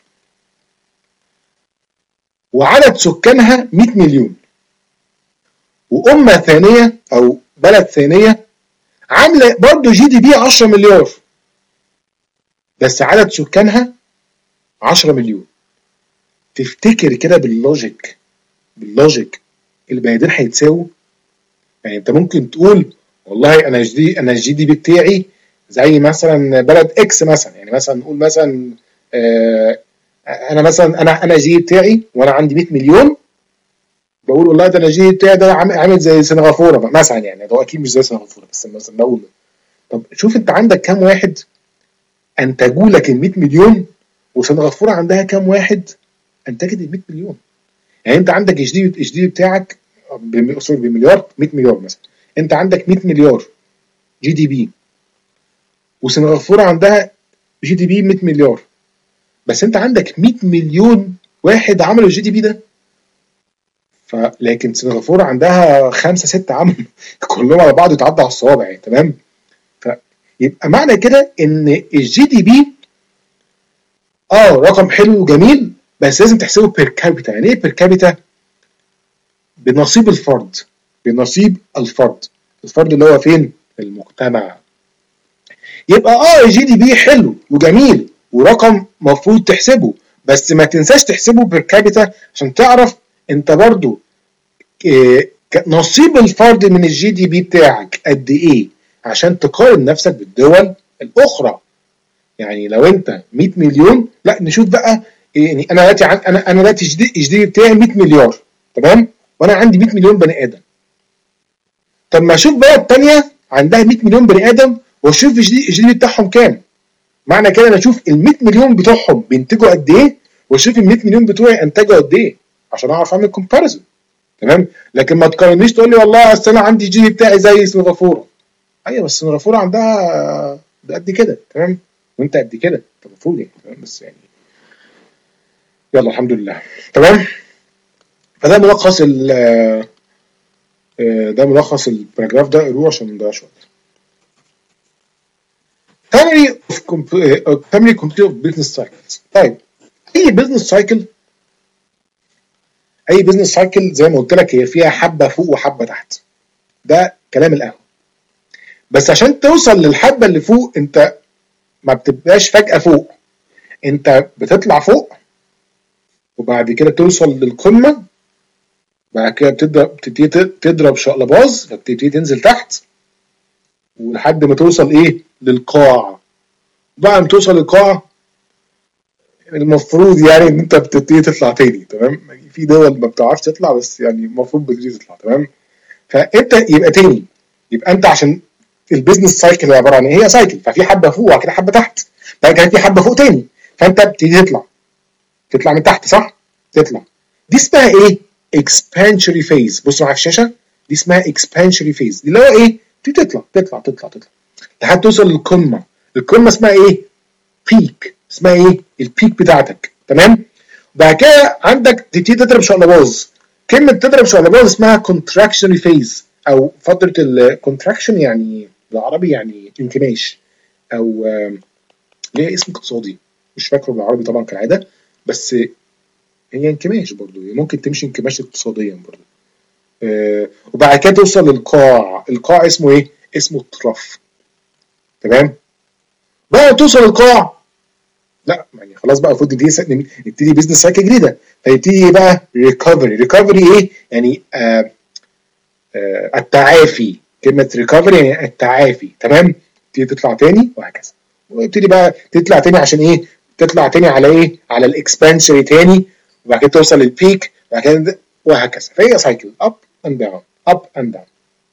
وعدد سكانها مية مليون، وامه ثانيه او بلد ثانيه عامله برضو جي دي بي عشرة مليار، بس عدد سكانها عشرة مليون. تفتكر كده باللوجيك باللوجيك البلدين هيتساووا؟ يعني انت ممكن تقول والله انا جدي انا الجي دي بي بتاعي زي مثلا بلد اكس مثلا، يعني مثلا نقول مثلا آه انا مثلا انا انا الجي بتاعي وانا عندي مية مليون، بقول والله ده انا الجي بتاعي ده عامل زي سنغافوره مثلا، يعني ده اكيد مش زي سنغافوره بس مثلا بقول. طب شوف انت عندك كام واحد انتجوا لك ال مية مليون، وسنغافوره عندها كام واحد انتجت ال مية مليون. يعني انت عندك الجي دي الجي دي بتاعك سوري بمليار مية مليار مثلا، انت عندك مية مليار جي دي بي، وسنغافوره عندها جي دي بي مية مليار، بس انت عندك مية مليون واحد عملوا الجي دي بي ده. فلكن سنغافوره عندها خمسة ستة عمل كلهم على بعض يتعدى على الصوابع يعني. تمام. فيبقى معنى كده ان الجي دي بي اه رقم حلو وجميل، بس لازم تحسبه بير كابيتا. يعني ايه بير كابيتا؟ بنصيب الفرد، بنصيب الفرد الفرد اللي هو فين؟ المجتمع. يبقى اه الجي دي بي حلو وجميل ورقم مفروض تحسبه، بس ما تنساش تحسبه بير كابيتا عشان تعرف انت برضو إيه نصيب الفرد من الجي دي بي بتاعك قد ايه، عشان تقارن نفسك بالدول الاخرى. يعني لو انت مية مليون، لا نشوف بقى يعني انا دلوقتي انا انا دلوقتي الجي دي بي بتاعي مية مليار، تمام، وانا عندي مية مليون بني ادم. طب ما اشوف بقى الثانيه عندها مية مليون بني ادم واشوف الجي دي بي بتاعهم كام. معنى كده انا اشوف ال مية مليون بتوعهم بينتجوا قد ايه، واشوف ال مية مليون بتوعي انتجوا قد ايه، عشان اعرف اعمل كومباريزون. تمام. لكن ما تقارنيش تقول لي والله اصل انا عندي الجي دي بتاعي زي سنغافوره. ايوه بس سنغافوره عندها ده قد كده، تمام، وانت قد كده، انت المفروض يعني. تمام. بس يعني يلا الحمد لله. تمام. فده ملخص ال ده ملخص الباراجراف ده، اقروه عشان ما نضيعش وقت. summary of summary complete of business cycles. طيب اي بزنس سايكل اي بزنس سايكل زي ما قلت لك هي فيها حبه فوق وحبه تحت، ده كلام القهوه. بس عشان توصل للحبه اللي فوق انت ما بتبقاش فجاه فوق، انت بتطلع فوق وبعد كده توصل للقمه، بعد كده بتضرب تبتدي تضرب شقلباز فتبتدي تنزل تحت ولحد ما توصل ايه للقاع. بعد ما توصل للقاع المفروض يعني ان انت بتبتدي تطلع تاني. تمام. في دول ما بتعرفش تطلع بس يعني المفروض بتبتدي تطلع. تمام. فانت يبقى تاني، يبقى انت عشان البيزنس سايكل عباره عن ايه؟ هي سايكل، ففي حبه فوق وبعد كده حبه تحت، بعد كده في حبه فوق تاني، فانت بتبتدي تطلع تطلع من تحت، صح؟ تطلع. دي اسمها ايه؟ expansionary phase. بصوا على الشاشه، دي اسمها expansionary phase. دي اللي هو ايه؟ تطلع تطلع تطلع تطلع لحد توصل للقمه. القمه اسمها ايه؟ بيك. اسمها ايه؟ البيك بتاعتك. تمام. بعد كده عندك تبتدي تضرب شقلباز. كلمه تضرب شقلباز اسمها contractionary phase، او فتره الكونتراكشن، يعني بالعربي يعني انكماش، او ليها اسم اقتصادي مش فاكره بالعربي طبعا كالعاده، بس هي انكماش برضو، ممكن تمشي انكماش اقتصاديا برضو. آه وبعد كده توصل للقاع. القاع اسمه ايه؟ اسمه الطرف. تمام. بقى توصل للقاع، لا يعني خلاص بقى المفروض نبتدي نبتدي بزنس سايكل جديده، فيبتدي بقى ريكفري. ريكفري ايه؟ يعني آه آه التعافي. كلمه ريكفري يعني التعافي. تمام. تبتدي تطلع تاني وهكذا، ويبتدي بقى تطلع تاني عشان ايه؟ تطلع تاني على ايه؟ على الاكسبانشري تاني، وبعد كده توصل للبيك، وبعد كده وهكذا. فهي سايكل اب اند داون اب اند داون.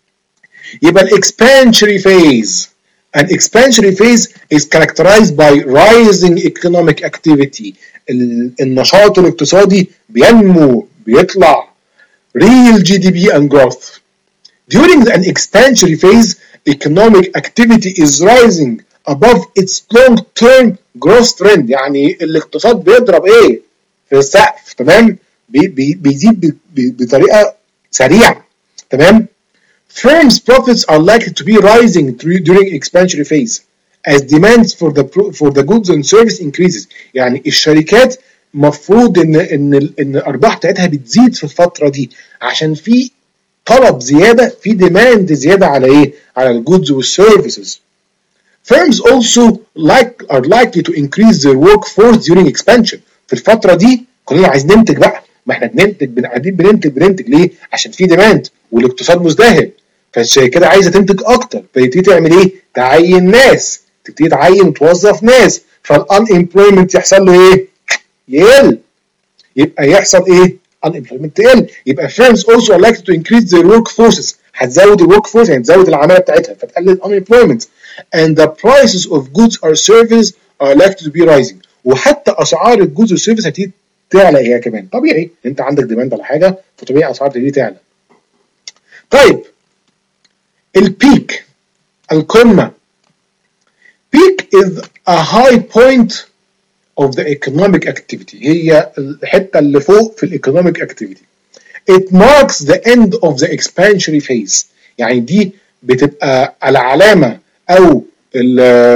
يبقى الاكسبانشري فيز An expansionary phase is characterized by rising economic activity. النشاط الاقتصادي بينمو بيطلع real جي دي بي and growth. During an expansionary phase, economic activity is rising above its long-term growth trend. يعني الاقتصاد بيضرب ايه؟ في السقف. تمام. بي بي بيزيد بطريقة سريعة. تمام. Firms' profits are likely to be rising during expansionary phase as demands for the for the goods and service increases. يعني الشركات مفروض ان ان ان الارباح بتاعتها بتزيد في الفترة دي عشان في طلب زيادة، في demand زيادة على ايه؟ على الجودز والسيرفيسز. Firms also like are likely to increase their workforce during expansion. في الفتره دي كلنا عايزين ننتج بقى، ما احنا بننتج قاعدين بننتج بننتج ليه؟ عشان في ديماند والاقتصاد مزدهر، فالشركات عايزه تنتج اكتر، فتبتدي تعمل ايه؟ تعين ناس، تبتدي تعين وتوظف ناس، فالانemployment يحصل له ايه؟ يقل. يبقى يحصل ايه؟ unemployment تقل. يبقى firms also are likely to increase their workforces، هتزود الورك فورس يعني تزود العماله بتاعتها فتقلل unemployment. and the prices of goods or services are likely to be rising، وحتى اسعار الجودز والسيرفيس هتبتدي تعلى هي كمان. طبيعي انت عندك ديماند على حاجه فطبيعي اسعار تبتدي تعلى. طيب البيك، القمه. peak is a high point of the economic activity، هي الحته اللي فوق في الايكونوميك اكتيفيتي. It marks the end of the expansionary phase، يعني دي بتبقى العلامه او ال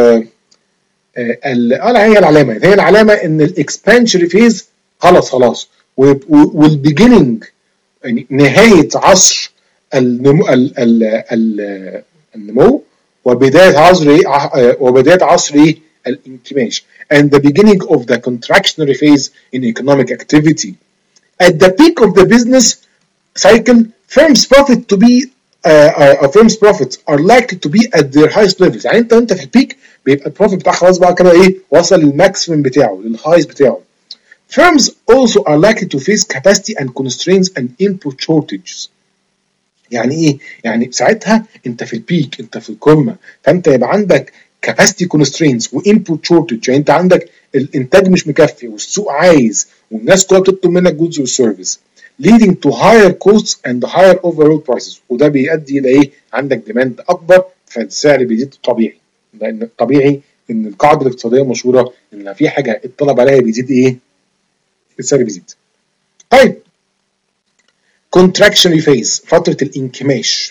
ال اه هي العلامه هي العلامه ان الاكسبانشنري فيز خلاص خلاص، والبيجيننج يعني نهايه عصر النمو ال ال ال النمو وبدايه عصر ايه وبدايه عصر ايه الانكماش. and the beginning of the contractionary phase in economic activity. At the peak of the business cycle, firms profit to be uh, uh, firms profits are likely to be at their highest levels. يعني انت انت في البيك بيبقى البروفيت بتاعك خلاص بقى كده ايه وصل للماكسيمم بتاعه للهايست بتاعه. Firms also are likely to face capacity and constraints and input shortages. يعني ايه؟ يعني ساعتها انت في البيك، انت في القمه، فانت يبقى عندك capacity constraints و input shortage، يعني انت عندك الانتاج مش مكفي والسوق عايز والناس كلها بتطلب منك goods والسيرفيس، leading to higher costs and higher overall prices، وده بيؤدي الى ايه؟ عندك ديماند اكبر فالسعر بيزيد طبيعي، لان الطبيعي ان القاعده الاقتصاديه المشهوره ان في حاجه الطلب عليها بيزيد ايه؟ السعر بيزيد. طيب contractionary phase، فتره الانكماش،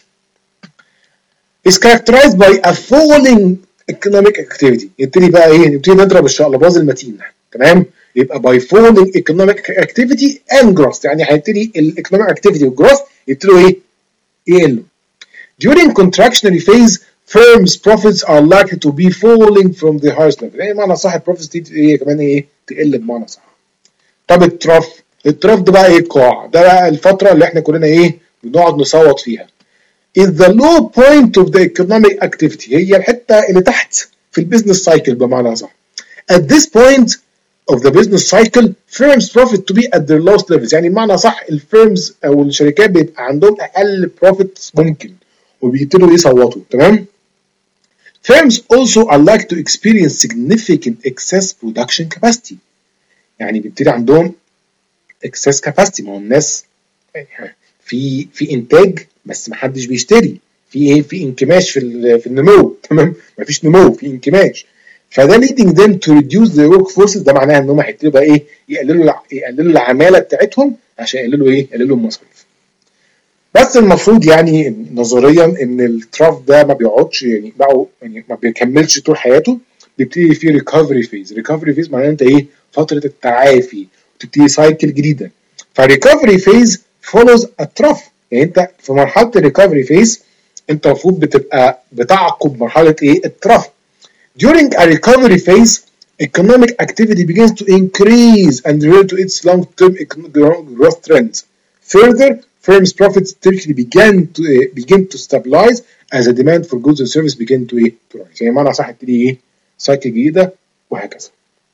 is characterized by a falling economic activity. يبتدي بقى ايه؟ نبتدي نضرب الشقلباز المتين، تمام؟ يبقى by falling economic activity and growth، يعني هيبتدي الايكونوميك اكتيفيتي والجروث يبتدوا ايه؟ يقلوا. During contractionary phase, firms' profits are likely to be falling from the highest level. يعني معنى صح البروفيتس دي ايه كمان ايه؟ تقل بمعنى صح. طب التراف، التراف ده بقى ايه؟ القاع، ده بقى الفترة اللي احنا كلنا ايه؟ بنقعد نصوت فيها. is the low point of the economic activity، هي الحتة اللي تحت في البيزنس سايكل بمعنى صح. At this point of the business cycle, firms profit to be at their lowest levels، يعني بمعنى صح الفيرمز او الشركات بيبقى عندهم اقل بروفيتس ممكن وبيبتدوا يصوتوا، تمام؟ Firms also are likely to experience significant excess production capacity، يعني بيبتدي عندهم excess capacity، ما هو الناس في في انتاج بس ما حدش بيشتري، في ايه؟ في انكماش في في النمو، تمام؟ ما فيش نمو، في انكماش، فده leading them to reduce their workforces، ده معناها ان هم هيبتدوا بقى ايه؟ يقللوا يقللوا العماله بتاعتهم عشان يقللوا ايه؟ يقللوا المصاريف. بس المفروض يعني نظريا ان التراف ده ما بيقعدش يعني بقى يعني ما بيكملش طول حياته، بيبتدي فيه ريكفري فيز. ريكفري فيز معناه انت ايه؟ فتره التعافي وتبتدي سايكل جديده. فريكفري فيز follows a trough، يعني انت في مرحله الريكفري فيز انت المفروض بتبقى بتعقب مرحله ايه؟ التراف. During a recovery phase, economic activity begins to increase and revert to its long-term growth trends. Further, firms' profits typically began to uh, begin to stabilize as the demand for goods and services begin to uh, to rise. يعني معنى صح تبتدي ايه؟ سايكل جديده وهكذا.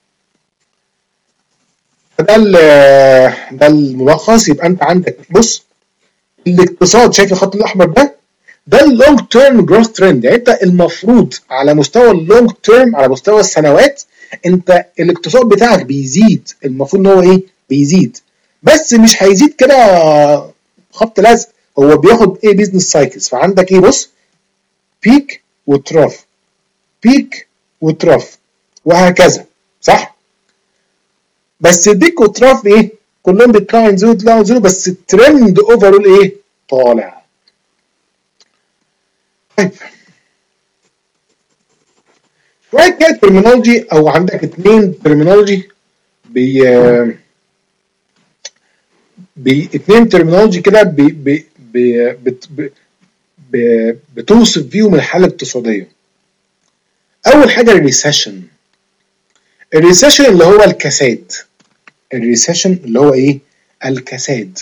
ده ده الملخص. يبقى انت عندك بص الاقتصاد، شايف الخط الاحمر ده؟ ده اللونج تيرم جروث ترند، يعني انت المفروض على مستوى اللونج تيرم على مستوى السنوات انت الاقتصاد بتاعك بيزيد، المفروض ان هو ايه؟ بيزيد، بس مش هيزيد كده خبط لزق، هو بياخد ايه؟ بيزنس سايكلز. فعندك ايه؟ بص بيك وتراف، بيك وتراف وهكذا، صح؟ بس البيك والتراف ايه؟ كلهم بيطلعوا ينزلوا يطلعوا ينزلوا، بس الترند اوفرول ايه؟ طالع. طيب شويه كده ترمينولوجي، او عندك اتنين ترمينولوجي بي بي اتنين ترمينولوجي كده بي بي بي بت بي بتوصف بيهم الحاله الاقتصاديه. اول حاجه الريسيشن. الريسيشن اللي هو الكساد. الريسيشن اللي هو ايه؟ الكساد.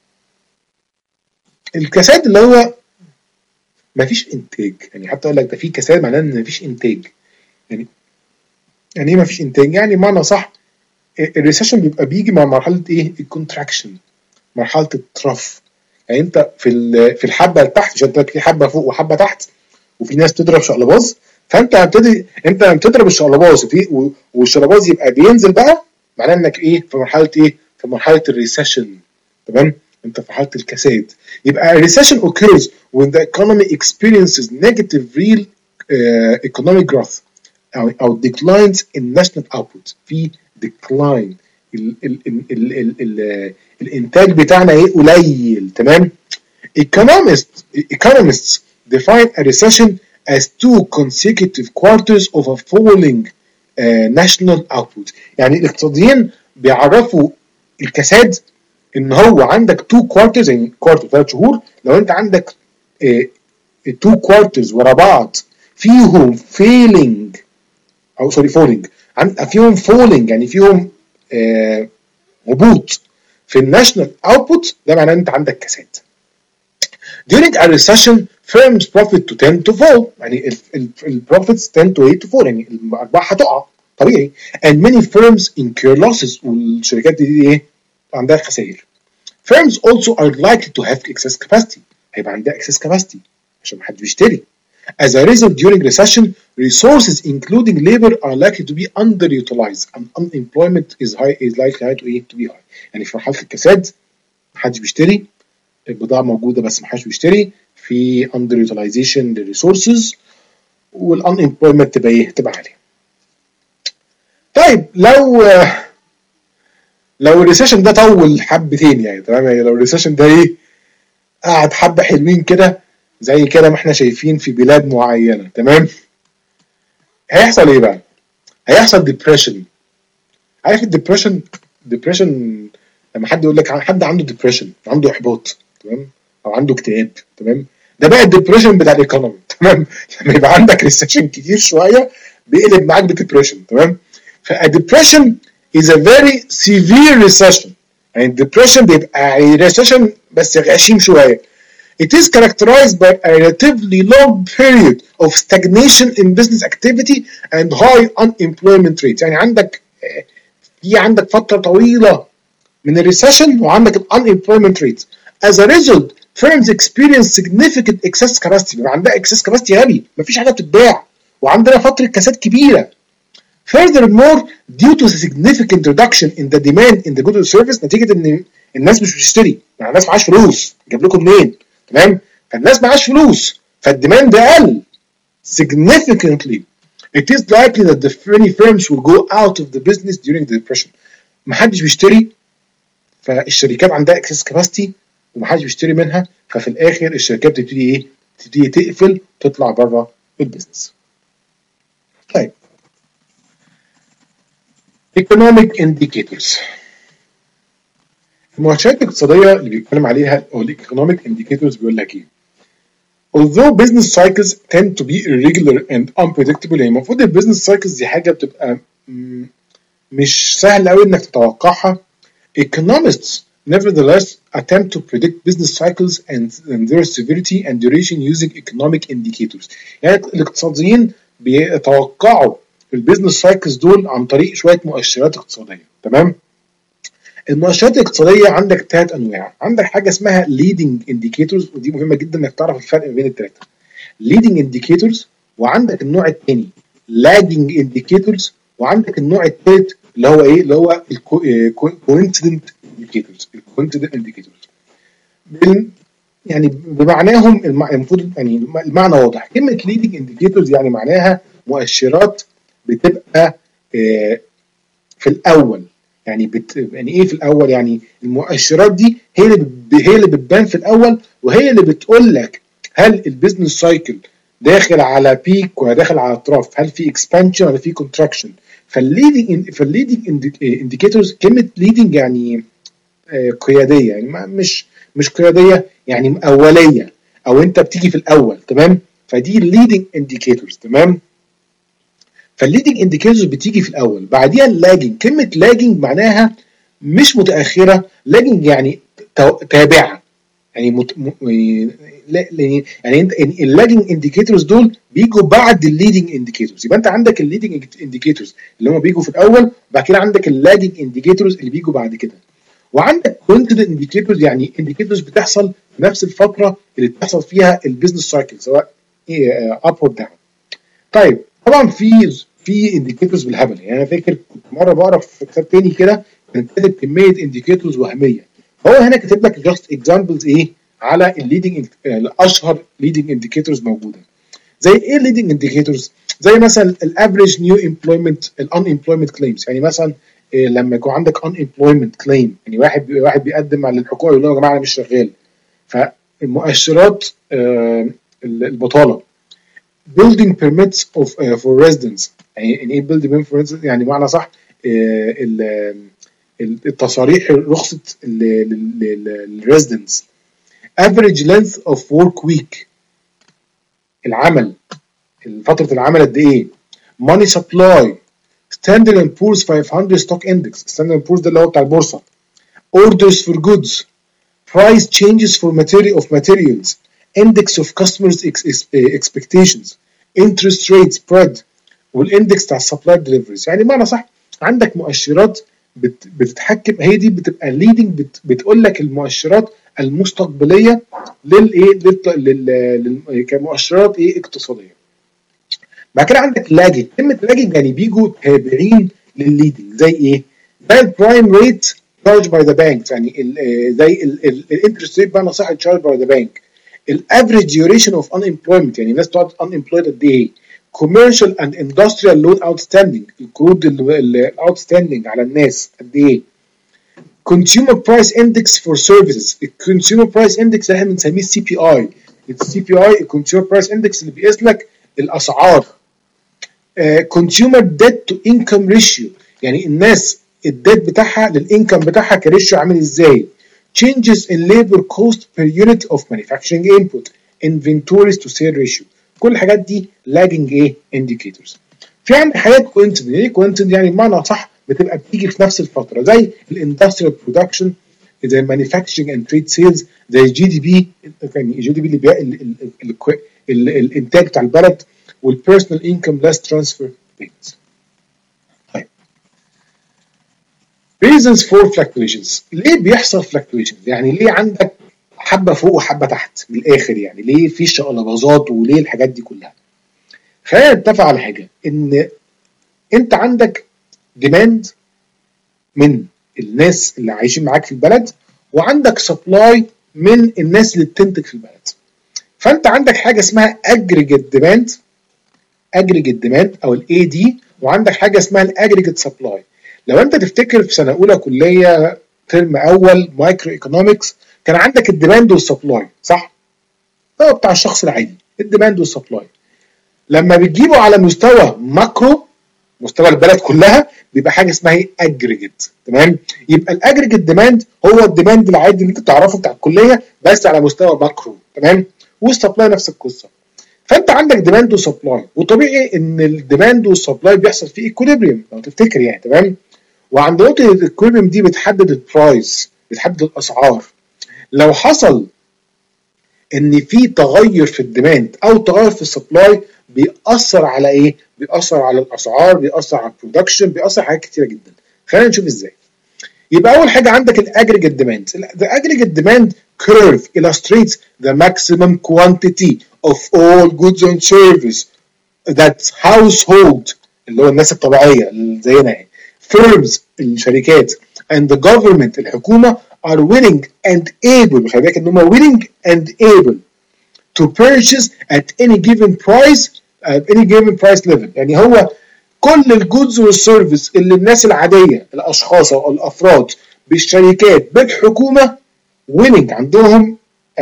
الكساد اللي هو مفيش انتاج، يعني حتى اقول لك ده في كساد معناه ان مفيش انتاج. يعني يعني ايه مفيش انتاج؟ يعني معنى صح الريسيشن بيبقى بيجي مع مرحله ايه؟ الكونتراكشن، مرحله الترف. يعني انت في في الحبه اللي تحت، عشان في حبه فوق وحبه تحت، وفي ناس تضرب شقلباظ، فانت هتبتدي انت بتضرب الشقلباظ والشقلباظ يبقى بينزل بقى، معناه انك ايه؟ في مرحله ايه؟ في مرحله الريسيشن. تمام؟ انت في حاله الكساد. يبقى recession occurs when the economy experiences negative real uh, economic growth او او declines in national output. في decline ال ال ال ال ال ال الانتاج بتاعنا ايه؟ قليل. تمام؟ economists economists define a recession as two consecutive quarters of a falling uh, national output. يعني الاقتصاديين بيعرفوا الكساد ان هو عندك تو كوارترز، يعني كوارتر ثلاث شهور، لو انت عندك تو كوارترز ورا بعض فيهم فيلينج او سوري فولينج، فيهم فولينج يعني فيهم آه هبوط في الناشونال اوتبوت، ده معناه ان انت عندك كساد. During a recession firms profit to tend to fall، يعني البروفيتس tend to to fall، يعني الارباح هتقع طبيعي. and many firms incur losses، والشركات دي ايه؟ عندها خسائر. Firms also are likely to have excess capacity، هيبقى عندها excess capacity عشان محدش بيشتري. As a result, during recession, resources including labor are likely to be underutilized and unemployment is high is likely to to be high. يعني في مرحلة الكساد محدش بيشتري، البضاعة موجودة بس محدش بيشتري، في underutilization للresources، والunemployment تبقى ايه؟ تبقى عالية. طيب لو لو الريسيشن ده طول حبتين يعني، تمام؟ يعني لو الريسيشن ده ايه؟ قعد حبه حلوين كده زي كده ما احنا شايفين في بلاد معينه، تمام؟ هيحصل ايه بقى؟ هيحصل ديبريشن. عارف الديبريشن؟ ديبريشن لما حد يقول لك حد عنده ديبريشن، عنده احباط، تمام؟ او عنده اكتئاب، تمام؟ ده بقى الديبريشن بتاع الايكونومي، تمام؟ لما يبقى عندك ريسيشن كتير شويه بيقلب معاك بديبريشن، تمام؟ فالديبريشن is a very severe recession. يعني الديبريشن بيبقى recession بس غشيم شويه. It is characterized by a relatively long period of stagnation in business activity and high unemployment rates. يعني عندك في عندك فترة طويلة من الريسيشن وعندك ال unemployment rates. As a result, firms experience significant excess capacity. بيبقى عندها excess capacity غبي، مفيش حاجة بتتباع، وعندنا فترة كساد كبيرة. Furthermore, due to the significant reduction in the demand in the goods and service، نتيجة إن الناس مش بتشتري، يعني الناس معاش فلوس، جاب لكم منين؟ تمام؟ فالناس معاش فلوس، فالديماند قل significantly. It is likely that the many firms will go out of the business during the depression. محدش بيشتري، فالشركات عندها excess capacity ومحدش بيشتري منها، ففي الآخر الشركات بتبتدي إيه؟ تبتدي تقفل، تطلع بره البيزنس. طيب economic indicators. المؤشرات الاقتصادية اللي بيتكلم عليها أو economic indicators بيقول لك إيه؟ Although business cycles tend to be irregular and unpredictable، يعني المفروض البيزنس سايكلز دي حاجة بتبقى مش سهل قوي إنك تتوقعها. Economists nevertheless attempt to predict business cycles and, and their severity and duration using economic indicators. يعني الاقتصاديين بيتوقعوا البيزنس سايكلز دول عن طريق شوية مؤشرات اقتصادية، تمام؟ المؤشرات الاقتصادية عندك ثلاث أنواع. عندك حاجة اسمها leading indicators، ودي مهمة جدا إنك تعرف الفرق بين الثلاثة. leading indicators، وعندك النوع الثاني lagging indicators، وعندك النوع الثالث اللي هو إيه؟ اللي هو coincident indicators. coincident indicators يعني بمعناهم المفروض يعني المعنى واضح. كلمة leading indicators يعني معناها مؤشرات بتبقى في الأول. يعني بت... يعني ايه في الاول؟ يعني المؤشرات دي هي اللي ب... هي اللي بتبان في الاول، وهي اللي بتقول لك هل البيزنس سايكل داخل على بيك ولا داخل على تراف، هل في اكسبانشن ولا في كونتراكشن. فالليدنج فالليدنج انديكيتورز، كلمه ليدنج يعني آه قياديه، يعني مش مش قياديه، يعني اوليه، او انت بتيجي في الاول، تمام؟ فدي الليدنج انديكيتورز، تمام؟ فالليدنج انديكيتورز بتيجي في الاول، بعديها اللاجنج. كلمه لاجنج معناها مش متاخره، لاجنج يعني تابعه، يعني مت... م... لا... يعني انت اللاجنج انديكيتورز دول بيجوا بعد الليدنج انديكيتورز. يبقى انت عندك الليدنج انديكيتورز اللي هم بيجوا في الاول، وبعد كده عندك اللاجنج انديكيتورز اللي بيجوا بعد كده، وعندك كوينتد انديكيتورز يعني انديكيتورز بتحصل في نفس الفتره اللي بتحصل فيها البيزنس سايكل، سواء ايه اب اور داون. طيب طبعا في في انديكيتورز بالهبل، يعني انا فاكر كنت مره بقرا في كتاب تاني كده كان كاتب كميه انديكيتورز وهميه، هو هنا كاتب لك جاست اكزامبلز ايه على الليدنج الاشهر ليدنج انديكيتورز موجوده. زي ايه الليدنج انديكيتورز؟ زي مثلا الافريج نيو امبلويمنت، الان امبلويمنت كليمز، يعني مثلا إيه لما يكون عندك ان امبلويمنت كليم، يعني واحد واحد بيقدم على الحكومه يقول لهم يا جماعه انا مش شغال، فالمؤشرات آه البطاله. building permits of uh, for residents، يعني ايه building permits for residents؟ يعني معنى صح آه التصاريح رخصه للريزيدنتس. average length of work week، العمل فتره العمل قد ايه. money supply، Standard and Poor's خمسمية stock index، Standard and Poor's ده اللي هو بتاع البورصه. orders for goods، price changes for material of materials، index of customers expectations، interest rate spread، والاندكس بتاع السبلاي ديليفريز. يعني معنى صح عندك مؤشرات بت بتتحكم، هي دي بتبقى ليدنج، بت بتقول لك المؤشرات المستقبليه للايه لل كمؤشرات ايه اقتصاديه. بعد كده عندك لاجنج، كلمه لاجنج يعني بيجوا تابعين للليدنج. زي ايه؟ زي البرايم ريت charged by the bank، يعني ال زي الانترست ريت بقى نصيحه charged by the bank. الافريج ديوريشن اوف unemployment، يعني الناس تقعد unemployed قد ايه. commercial and industrial loan outstanding، القروض اللي outstanding على الناس قد ايه. consumer price index for services، الconsumer price index اللي احنا بنسميه السي بي اي، السي بي اي الconsumer price index اللي بيقيس لك الاسعار. uh, consumer debt to income ratio، يعني الناس الديت بتاعها للانكم بتاعها كريشيو عامل ازاي. changes in labor cost per unit of manufacturing input، inventories to sale ratio، كل الحاجات دي lagging ايه indicators. في عندك حاجات coincident، ايه coincident؟ يعني بمعنى صح بتبقى بتيجي في نفس الفتره، زي الاندستريال برودكشن، زي manufacturing and trade sales، زي الجي دي بي، يعني الجي دي بي اللي بيع الانتاج بتاع البلد، والبيرسونال انكم less transfer payments. طيب reasons for fluctuations، ليه بيحصل fluctuations؟ يعني ليه عندك حبه فوق وحبه تحت من الاخر، يعني ليه في شقلباظات وليه الحاجات دي كلها؟ خلينا نتفق على حاجه، ان انت عندك ديماند من الناس اللي عايشين معاك في البلد، وعندك سبلاي من الناس اللي بتنتج في البلد. فانت عندك حاجه اسمها اجريجيت ديماند، اجريجيت ديماند او الاي دي، وعندك حاجه اسمها الاجريجيت سبلاي. لو انت تفتكر في سنه اولى كليه ترم اول مايكرو ايكونومكس، كان عندك الديماند والسبلاي، صح؟ هو بتاع الشخص العادي الديماند والسبلاي. لما بتجيبه على مستوى ماكرو، مستوى البلد كلها، بيبقى حاجه اسمها ايه؟ اجريجيت. تمام؟ يبقى الاجريجيت ديماند هو الديماند العادي اللي انت تعرفه بتاع الكليه بس على مستوى ماكرو. تمام؟ والسبلاي نفس القصه. فانت عندك ديماند وسبلاي، وطبيعي ان الديماند والسبلاي بيحصل فيه ايكوليبريم لو تفتكر يعني. تمام؟ وعند نقطه الايكوليبريم دي بتحدد البرايس، بتحدد الاسعار. لو حصل ان في تغير في الديماند او تغير في السبلاي، بيأثر على ايه؟ بيأثر على الاسعار، بيأثر على البرودكشن، بيأثر على حاجات كتيره جدا. خلينا نشوف ازاي. يبقى اول حاجه عندك الاجريجيت ديماند. The aggregate demand curve illustrates the maximum quantity of all goods and service that household، اللي هو الناس الطبيعيه اللي زينا يعني، firms الشركات، and the government الحكومه are willing and able، خلي بالك ان هم willing and able to purchase at any given price at any given price level. يعني هو كل الجودز والسيرفيس اللي الناس العاديه، الاشخاص او الافراد بالشركات بالحكومه، willing عندهم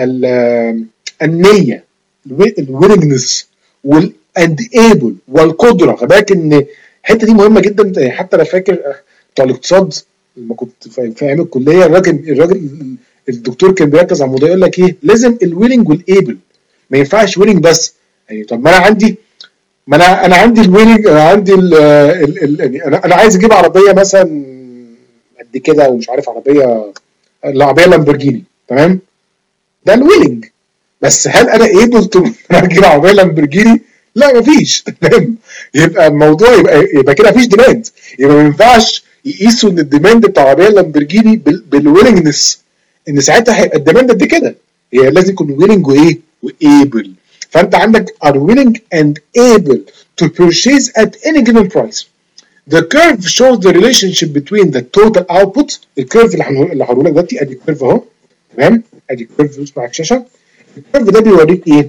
النيه، الويلنجنس والاند ايبل والقدره. خلي بالك ان الحته دي مهمه جدا. حتى انا فاكر بتوع الاقتصاد لما كنت في ايام الكليه، الراجل الراجل الدكتور كان بيركز على الموضوع، يقول لك ايه؟ لازم الويلنج والايبل، ما ينفعش ويلنج بس. يعني طب ما انا عندي ما انا انا عندي الويلنج، انا عندي ال ال ال يعني انا انا عايز اجيب عربيه مثلا قد كده ومش عارف عربيه، العربيه لامبورجيني تمام، ده الويلنج. بس هل انا ايبل تو اجيب عربيه لامبورجيني؟ لا مفيش تمام. يبقى الموضوع يبقى يبقى كده مفيش ديماند، يبقى ما ينفعش يقيسوا ان الديماند بتاع عربيه لامبورجيني بالويلنجنس، ان ساعتها هيبقى الديماند قد كده. هي لازم يكون ويلنج وايه وايبل. فانت عندك are willing and able to purchase at any given price. The curve shows the relationship between the total output. الكيرف اللي هنقول اللي هقوله لك دلوقتي ادي الكيرف اهو تمام، ادي الكيرف اسمع الشاشه. الكيرف ده بيوريك ايه؟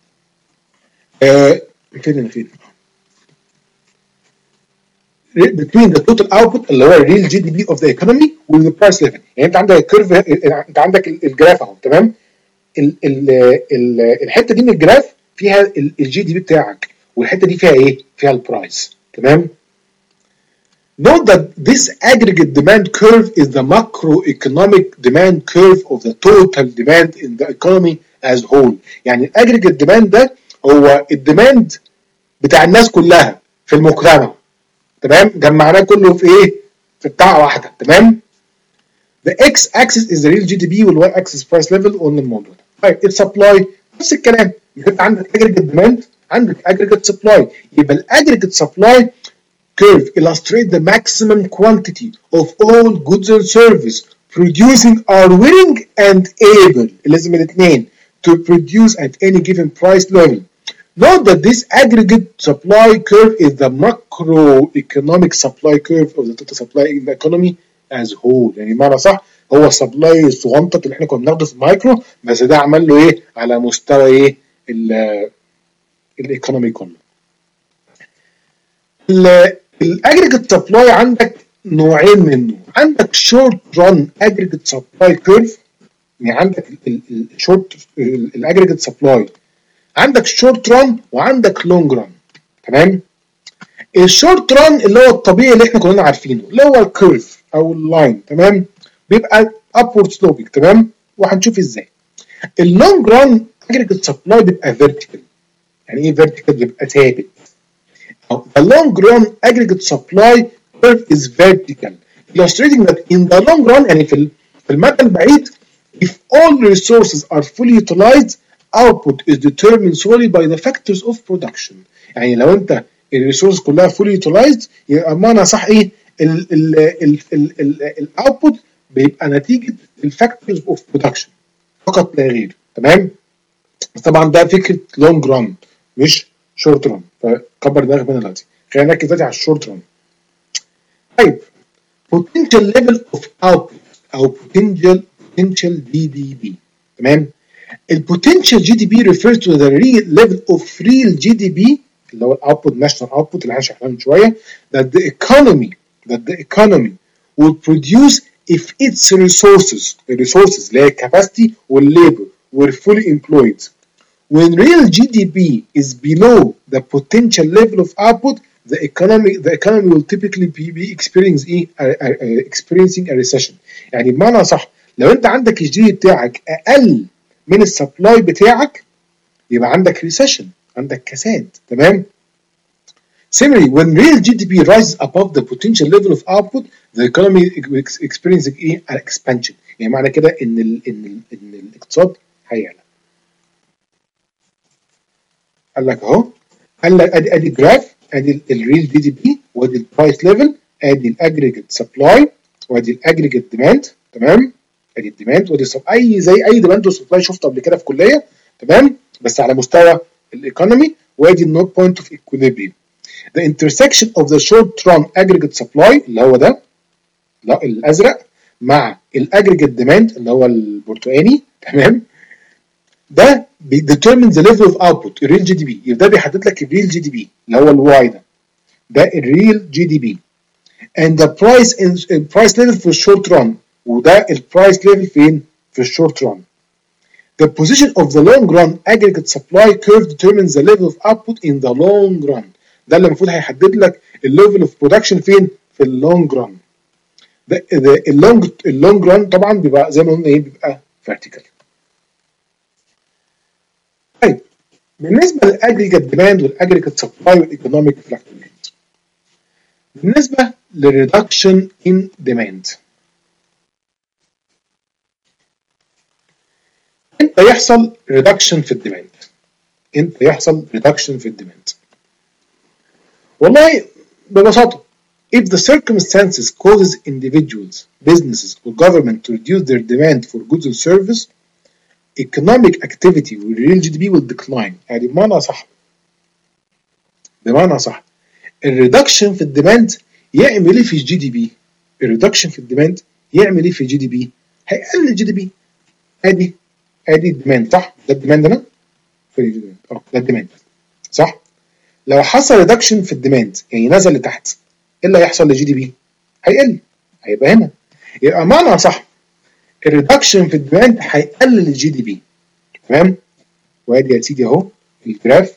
آه فين اللي فين؟ between the total output اللي هو real جي دي بي of the economy وال price level. يعني انت عندك الكيرف، انت عندك الجراف اهو تمام. ال ال ال الحته دي من الجراف فيها الجي دي بي بتاعك، والحته دي فيها ايه؟ فيها البرايس تمام. Note that this aggregate demand curve is the macroeconomic demand curve of the total demand in the economy as whole. يعني الاجريجيت ديماند ده هو الديماند بتاع الناس كلها في المجتمع تمام، جمعناه كله في ايه؟ في بتاعه واحده تمام. The x axis is the real جي دي بي وال y axis price level. قلنا الموضوع ده. طيب السبلاي نفس الكلام، يبقى عندك aggregate demand عندك aggregate supply، يبقى الاجريجيت supply curve illustrate the maximum quantity of all goods and service producing are willing and able، لازم الاثنين to produce at any given price level. Note that this aggregate supply curve is the macroeconomic supply curve of the total supply in the economy as whole. يعني بمعنى صح هو السبلاي الصغنطط اللي احنا كنا بناخده في المايكرو، بس ده عمل له ايه على مستوى ايه الايكونومي كله. الاجريجيت سبلاي عندك نوعين منه، عندك شورت ران اجريجيت سبلاي كيرف، يعني عندك الشورت الاجريجيت سبلاي عندك شورت ران وعندك لونج ران تمام. الشورت ران اللي هو الطبيعي اللي احنا كلنا عارفينه اللي هو الكيرف او اللاين تمام، بيبقى upward sloping تمام، وهنشوف ازاي. اللونج ران اجريجيت سبلاي بيبقى فيرتيكال. يعني ايه فيرتيكال؟ بيبقى ثابت. The long run aggregate supply curve is vertical, illustrating that in the long run يعني في في المدى البعيد if all resources are fully utilized output is determined solely by the factors of production. يعني لو انت الريسورس كلها fully utilized يبقى بمعنى صح ايه الاوتبوت بيبقى نتيجه الفاكتورز اوف برودكشن فقط لا غير تمام. بس طبعا ده فكره لونج ران مش شورت ران، فكبر دماغك من دلوقتي، خلينا نركز دلوقتي على الشورت ران. طيب potential level of output او potential potential جي دي بي تمام. البوتنشال جي دي بي refers to the real level of real جي دي بي اللي هو الاوتبوت national output اللي هنشرحه من شويه that the economy that the economy will produce if its resources the resources اللي هي capacity والليبر were fully employed. When real جي دي بي is below the potential level of output the economy the economy will typically be, be experiencing a, a, a, experiencing a recession. يعني بمعنى صح لو انت عندك الجي دي بتاعك اقل من السبلاي بتاعك يبقى عندك ريسيشن، عندك كساد تمام. Similarly, when real جي دي بي rises above the potential level of output, the economy experiencing ايه؟ an expansion. يعني معنى كده ان ال ان ال ان الاقتصاد هيعلى. قال لك اهو، قال لك ادي ادي جراف، ادي الريل جي دي بي وادي البرايس ليفل، ادي الاجريجيت سبلاي وادي الاجريجيت ديماند تمام. ادي الديماند وادي اي زي اي ديماند وسبلاي شفته قبل كده في كليه تمام، بس على مستوى الايكونومي. وادي النوت بوينت اوف ايكوليبريم. The intersection of the short run aggregate supply اللي هو ده لا الازرق مع الاجريجيت ديماند اللي هو البرتقاني تمام، ده determine the level of output الريل جي دي بي. يبقى ده بيحدد لك الريل جي دي بي اللي هو الواي ده، ده الريل جي دي بي. and the price in price level في الشورت ران، وده البرايس ليفل فين؟ في الشورت ران. The position of the long run aggregate supply curve determines the level of output in the long run. ده اللي المفروض هيحدد لك الليفل اوف برودكشن فين؟ في اللونج ران. اللونج اللونج ران طبعا بيبقى زي ما قلنا ايه؟ بيبقى فيرتيكال. طيب بالنسبه للاجريجيت ديماند والاجريجيت سبلاي والايكونوميك فلكتويشنز. بالنسبه للريدكشن ان ديماند، امتى يحصل ريدكشن في الديماند؟ امتى يحصل ريدكشن في الديماند؟ والله ببساطه if the circumstances causes individuals, businesses or government to reduce their demand for goods and service, economic activity will real جي دي بي will decline. يعني بمعنى صح بمعنى صح الريدكشن في الديماند يعمل ايه في الجي دي بي؟ الريدكشن في الديماند يعمل ايه في الجي دي بي؟ هيقلل الجي دي بي. ادي ادي الديماند صح؟ ده الديماند هنا في الجي دي بي اه ده الديماند صح؟ لو حصل ريدكشن في الديماند يعني نزل لتحت، ايه اللي هيحصل للجي دي بي؟ هيقل، هيبقى هنا. يبقى معنى صح الريدكشن في الديماند هيقلل الجي دي بي. تمام؟ وادي يا سيدي اهو الجراف،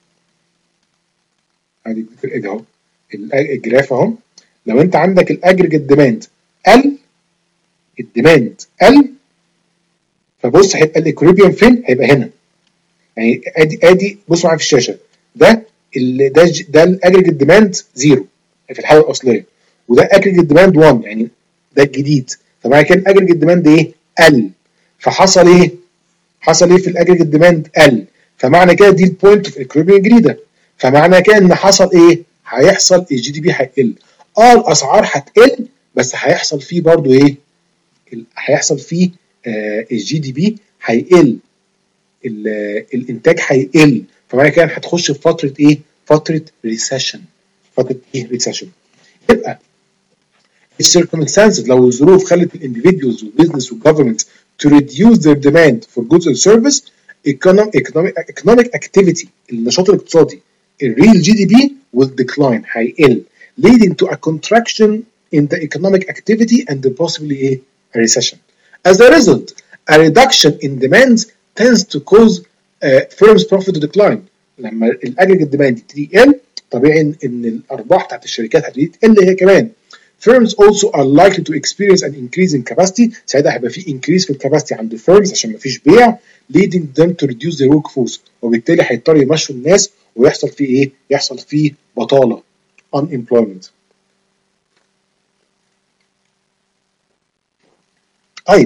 ادي اهو الجراف اهو. لو انت عندك الاجريجيت ديماند قل، الديماند قل، فبص هيبقى الايكوليبيوم فين؟ هيبقى هنا. يعني ادي ادي بص معايا في الشاشه، ده ال ده ده الاجريجيت ديماند زيرو في الحاله الاصليه، وده اجريجيت ديماند واحد يعني ده الجديد. فمعنى كده الاجريجيت ديماند ايه؟ قل. فحصل ايه؟ حصل ايه في الاجريجيت ديماند؟ قل. فمعنى كده دي البوينت اوف ايكوليبيوم الجديده. فمعنى كده ان حصل ايه؟ هيحصل الجي دي بي هيقل. اه الاسعار هتقل، بس هيحصل فيه برضو ايه؟ هيحصل فيه آه الجي دي بي هيقل، الانتاج هيقل. فمعنى كده هتخش في فتره ايه؟ فتره ريسيشن. فتره ايه؟ ريسيشن. يبقى السيركمستانسز لو الظروف خلت الانديفيدوالز والبزنس والجفرمنت to reduce their demand for goods and service, economic economic economic activity النشاط الاقتصادي الريل جي دي بي will decline هيقل leading to a contraction in the economic activity and possibly a recession. As a result, a reduction in demand tends to cause uh, firms profit to decline. لما الاجريجيت ديماند يبتدي يقل طبيعي ان الارباح بتاعت الشركات هتبتدي تقل هي كمان. Firms also are likely to experience an increase in capacity. ساعتها هيبقى في increase في الكاباسيتي عند الفيرمز عشان ما فيش بيع leading them to reduce their workforce. وبالتالي هيضطروا يمشوا الناس ويحصل فيه ايه؟ يحصل فيه بطالة unemployment. طيب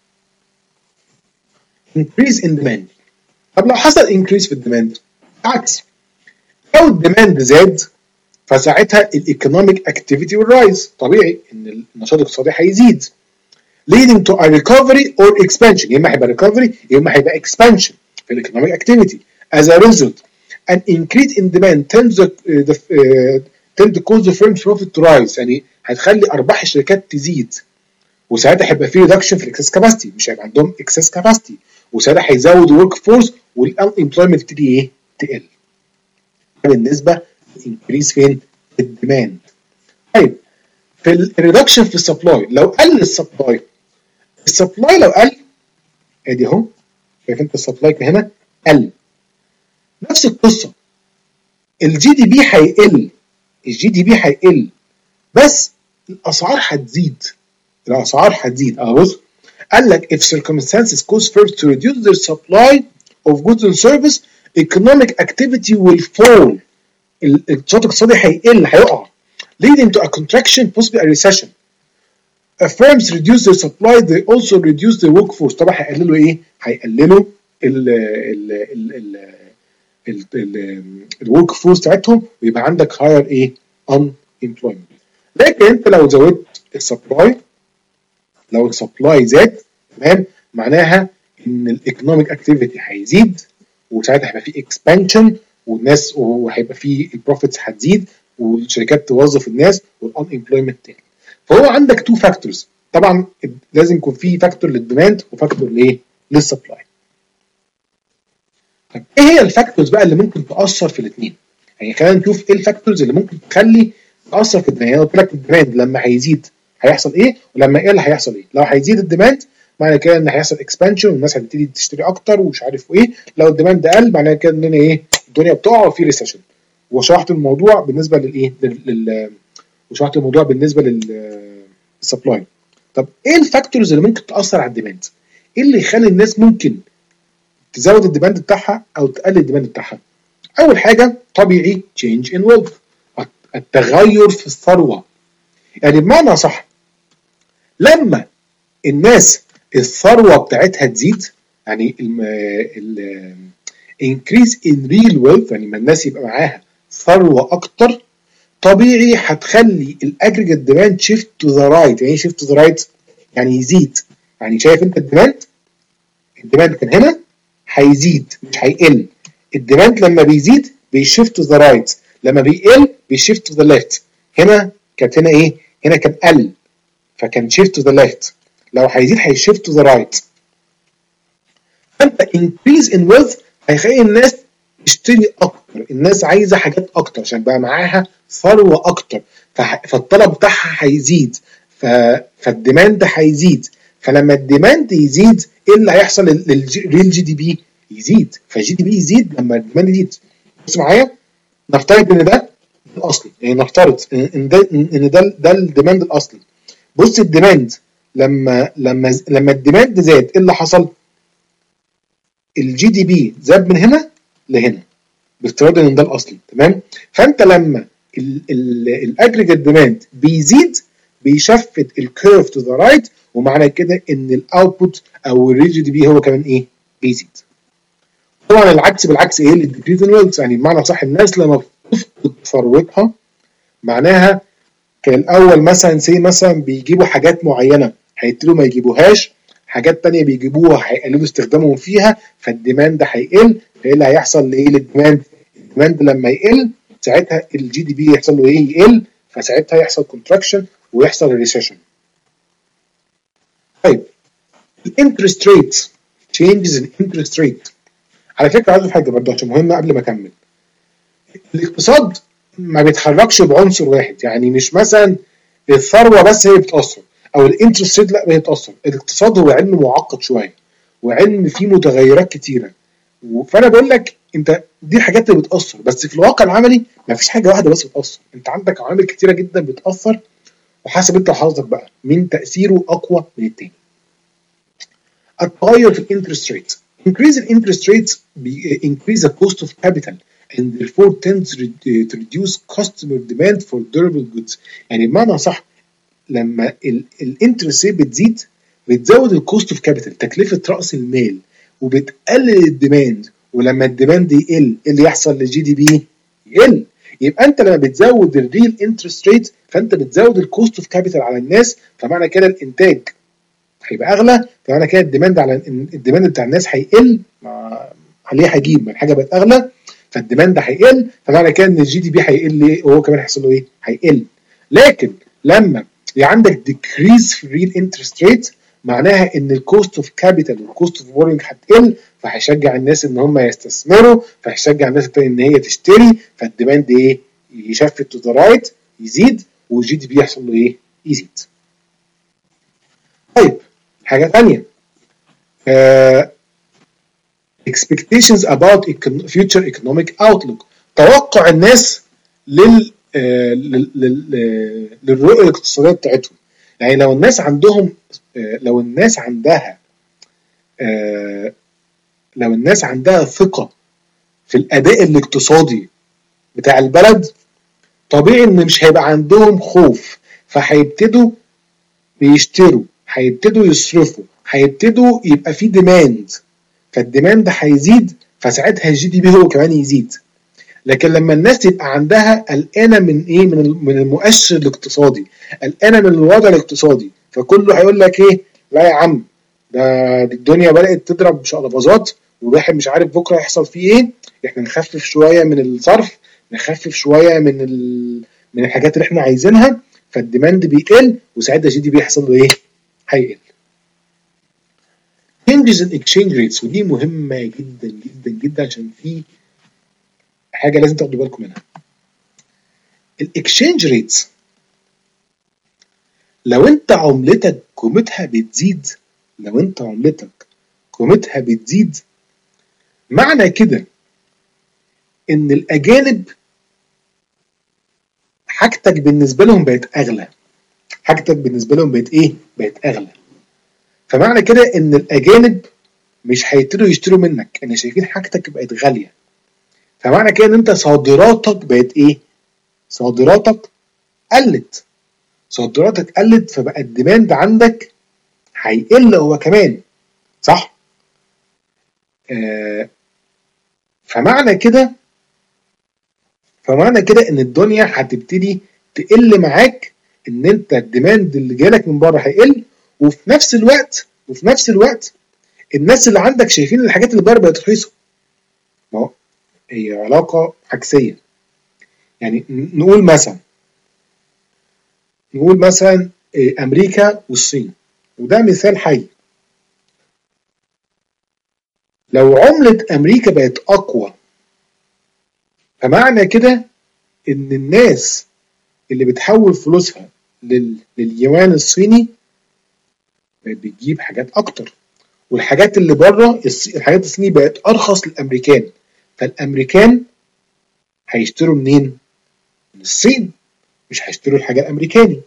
increase in demand. طب لو حصل increase في الديماند عكس، لو الديماند زاد فساعتها الايكونوميك اكتيفيتي والرايز طبيعي ان النشاط الاقتصادي هيزيد leading to a recovery or expansion. يا اما هيبقى recovery يا اما هيبقى expansion في الايكونوميك اكتيفيتي. As a result, an increase in demand tends to, uh, the, uh, tend to cause the firm's profit to rise. يعني هتخلي ارباح الشركات تزيد، وساعتها هيبقى في ريدكشن في الاكسس كاباسيتي، مش هيبقى عندهم اكسس كاباسيتي، وساعتها هيزود ورك فورس والانemployment تبتدي ايه؟ تقل. بالنسبه للانكريز فين؟ في الديماند. طيب في الريدكشن في السبلاي، لو قل السبلاي، السبلاي لو قل ادي اهو شايف انت السبلاي هنا قل، نفس القصه الجي دي بي هيقل، الجي دي بي هيقل بس الاسعار هتزيد، الاسعار هتزيد. اه بص قال لك if circumstances cause firms to reduce their supply of goods and service, economic activity will fall. النشاط الاقتصادي هيقل هيقع leading to a contraction possibly a recession. If firms reduce their supply they also reduce their workforce. طبعا هيقللوا ايه؟ هيقللوا ال ال ال ال ال الورك فورس بتاعتهم ويبقى عندك higher ايه؟ unemployment. لكن انت لو زودت السبلاي، لو السبلاي زاد تمام معناها ان الايكونوميك اكتيفيتي هيزيد وساعتها هيبقى في اكسبانشن والناس وهيبقى في البروفيتس هتزيد والشركات توظف الناس والانemployment تاني. فهو عندك تو فاكتورز، طبعا لازم يكون في فاكتور للديماند وفاكتور لايه؟ للسبلاي. طب ايه هي الفاكتورز بقى اللي ممكن تاثر في الاثنين؟ يعني خلينا نشوف ايه الفاكتورز اللي ممكن تخلي تاثر في الديماند. يعني قلت لك الديماند لما هيزيد هيحصل ايه ولما يقل هيحصل ايه. لو هيزيد الديماند معنى كده ان هيحصل اكسبانشن والناس هتبتدي تشتري اكتر ومش عارف ايه. لو الديماند قل معنى كده ان ايه؟ الدنيا بتقع وفي ريسيشن. وشرحت الموضوع بالنسبه للايه؟ لل وشرحت الموضوع بالنسبه للسبلاي. طب ايه الفاكتورز اللي ممكن تاثر على الديماند؟ ايه اللي يخلي الناس ممكن تزود الديماند بتاعها او تقلل الديماند بتاعها؟ اول حاجه طبيعي change in wealth، التغير في الثروه. يعني بمعنى صح، لما الناس الثروه بتاعتها تزيد، يعني ال ال increase in real wealth، يعني لما الناس يبقى معاها ثروه اكتر، طبيعي هتخلي الاجريجيت ديماند شيفت تو ذا رايت. يعني ايه شيفت تو ذا رايت؟ يعني يزيد. يعني شايف انت الديماند، الديماند كان هنا هيزيد مش هيقل. الديماند لما بيزيد بيشيفت تو ذا رايت، لما بيقل بيشيفت تو ذا ليفت. هنا كانت هنا ايه؟ هنا كان قل فكان شيفت تو ذا ليفت، لو هيزيد هيشيفت تو ذا رايت. فانت انكريز ان ويلث هيخلي الناس تشتري اكتر، الناس عايزه حاجات اكتر عشان بقى معاها ثروه اكتر، فالطلب بتاعها هيزيد، فالديماند هيزيد. فلما الديماند يزيد ايه اللي هيحصل للريل جي دي بي؟ يزيد. فالجي دي بي يزيد لما الديماند يزيد. بص معايا، نفترض ان ده الاصلي، يعني نفترض ان ده ان ده ده الديماند الاصلي. بص الديماند لما لما لما الديماند زاد ايه اللي حصل؟ الجي دي بي زاد من هنا لهنا بافتراض ان ده الاصلي، تمام؟ فانت لما الاجريجيت ديماند بيزيد بيشفت الكيرف تو ذا رايت، ومعنى كده ان الاوتبوت او الريل جي دي بي هو كمان ايه؟ بيزيد. طبعا العكس بالعكس ايه؟ الديكريز ان ويلث، يعني بمعنى صح الناس لما بتفقد ثروتها معناها كان الاول مثلا سي مثلا بيجيبوا حاجات معينه هيبتدوا ما يجيبوهاش، حاجات تانية بيجيبوها هيقللوا استخدامهم فيها، فالديماند هيقل. فايه اللي هيحصل لايه للديماند؟ الديماند لما يقل ساعتها الجي دي بي يحصل له ايه؟ يقل، فساعتها يحصل كونتراكشن ويحصل ريسيشن. طيب الانترست ريت، changes in interest rate. على فكره عايز حاجه برضه عشان مهمه قبل ما اكمل. الاقتصاد ما بيتحركش بعنصر واحد، يعني مش مثلا الثروه بس هي بتاثر او الانترست ريت لا هي بتاثر. الاقتصاد هو علم معقد شويه وعلم فيه متغيرات كتيره، فانا بقول لك انت دي الحاجات اللي بتاثر، بس في الواقع العملي ما فيش حاجه واحده بس بتاثر، انت عندك عوامل كتيره جدا بتاثر، وحسب انت وحظك بقى مين تاثيره اقوى من التاني. التغير في الانترست ريت. increase in interest rates increase the cost of capital and therefore tends to reduce customer demand for durable goods. يعني بمعنى صح لما الانترست ريت بتزيد بتزود الكوست اوف كابيتال، تكلفه راس المال، وبتقلل الديماند، ولما الديماند يقل ايه اللي يحصل للجي دي بي؟ يقل. يبقى انت لما بتزود الريل انترست ريت فانت بتزود الكوست اوف كابيتال على الناس، فمعنى كده الانتاج هيبقى اغلى، فمعنى كده الديماند على الديماند بتاع الناس هيقل، عليه هيجيب ما الحاجه بقت اغلى فالديماند هيقل، فمعنى كده ان الجي دي بي هيقل وهو كمان هيحصل له ايه؟ هيقل. لكن لما يبقى عندك ديكريز في الريل انترست ريت معناها ان الكوست اوف كابيتال والكوست اوف بورنج هتقل، فهيشجع الناس ان هم يستثمروا، فهيشجع الناس التانية ان هي تشتري، فالديماند ايه؟ يشفت تو ذا رايت يزيد، والجي دي بي يحصل له ايه؟ يزيد. طيب حاجه ثانيه uh, expectations about future economic outlook. توقع الناس لل uh, لل لل للرؤيه الاقتصاديه بتاعتهم. يعني لو الناس عندهم uh, لو الناس عندها uh, لو الناس عندها ثقه في الاداء الاقتصادي بتاع البلد، طبيعي ان مش هيبقى عندهم خوف، فهيبتدوا بيشتروا، هيبتدوا يصرفوا، هيبتدوا يبقى في ديماند، فالديماند هيزيد، فساعتها الجي دي بي هو كمان يزيد. لكن لما الناس تبقى عندها قلقانه من ايه؟ من من المؤشر الاقتصادي، قلقانه من الوضع الاقتصادي، فكله هيقول لك ايه؟ لا يا عم ده الدنيا بدات تضرب شقلباظات والواحد مش عارف بكره هيحصل فيه ايه، احنا نخفف شويه من الصرف، نخفف شويه من ال... من الحاجات اللي احنا عايزينها، فالديماند بيقل وساعتها الجي دي بي يحصل له ايه؟ هيقل. changes in exchange rates، ودي مهمه جدا جدا جدا عشان في حاجه لازم تاخدوا بالكم منها. الاكسشينج ريتس لو انت عملتك قيمتها بتزيد، لو انت عملتك قيمتها بتزيد معنى كده ان الاجانب حاجتك بالنسبه لهم بقت اغلى، حاجتك بالنسبه لهم بقت ايه؟ بقت اغلى. فمعنى كده ان الاجانب مش هيبتدوا يشتروا منك ان شايفين حاجتك بقت غاليه. فمعنى كده ان انت صادراتك بقت ايه؟ صادراتك قلت. صادراتك قلت فبقى الديماند عندك هيقل هو كمان، صح؟ آه فمعنى كده فمعنى كده ان الدنيا هتبتدي تقل معاك، ان انت الديماند اللي جالك من بره هيقل، وفي نفس الوقت وفي نفس الوقت الناس اللي عندك شايفين الحاجات اللي بره بقت رخيصه. ما هو هي علاقه عكسيه. يعني نقول مثلا نقول مثلا امريكا والصين، وده مثال حي. لو عمله امريكا بقت اقوى، فمعنى كده ان الناس اللي بتحول فلوسها لل... لليوان الصيني بتجيب حاجات اكتر، والحاجات اللي بره الحاجات الصيني بقت ارخص للامريكان، فالامريكان هيشتروا منين؟ من الصين، مش هيشتروا الحاجه الامريكاني.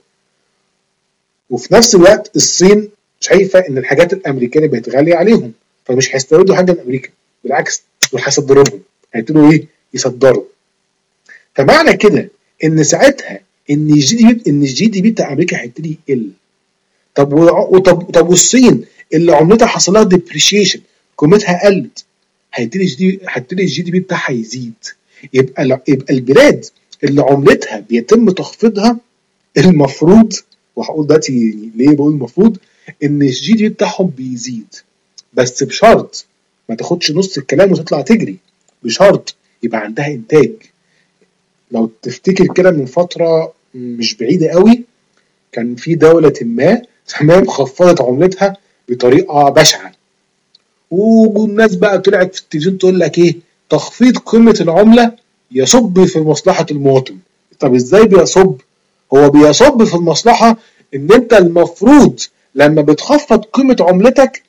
وفي نفس الوقت الصين شايفه ان الحاجات الامريكاني بقت غاليه عليهم، فمش هيستوردوا حاجه من امريكا، بالعكس دول هيصدروا لهم، هيبتدوا ايه؟ يصدروا. فمعنى كده ان ساعتها ان الجي دي بي ان الجي دي بي بتاع امريكا هيبتدي يقل. طب وطب طب والصين اللي عملتها حصل لها ديبريشيشن، قيمتها قلت، هيبتدي الجي هيبتدي الجي دي بي بتاعها يزيد. يبقى يبقى البلاد اللي عملتها بيتم تخفيضها المفروض، وهقول دلوقتي ليه بقول المفروض، ان الجي دي بي بتاعهم بيزيد، بس بشرط ما تاخدش نص الكلام وتطلع تجري، بشرط يبقى عندها انتاج. لو تفتكر كده من فتره مش بعيده قوي، كان في دوله ما تمام خفضت عملتها بطريقه بشعه، والناس بقى طلعت في التلفزيون تقول لك ايه؟ تخفيض قيمه العمله يصب في مصلحه المواطن. طب ازاي بيصب؟ هو بيصب في المصلحه ان انت المفروض لما بتخفض قيمه عملتك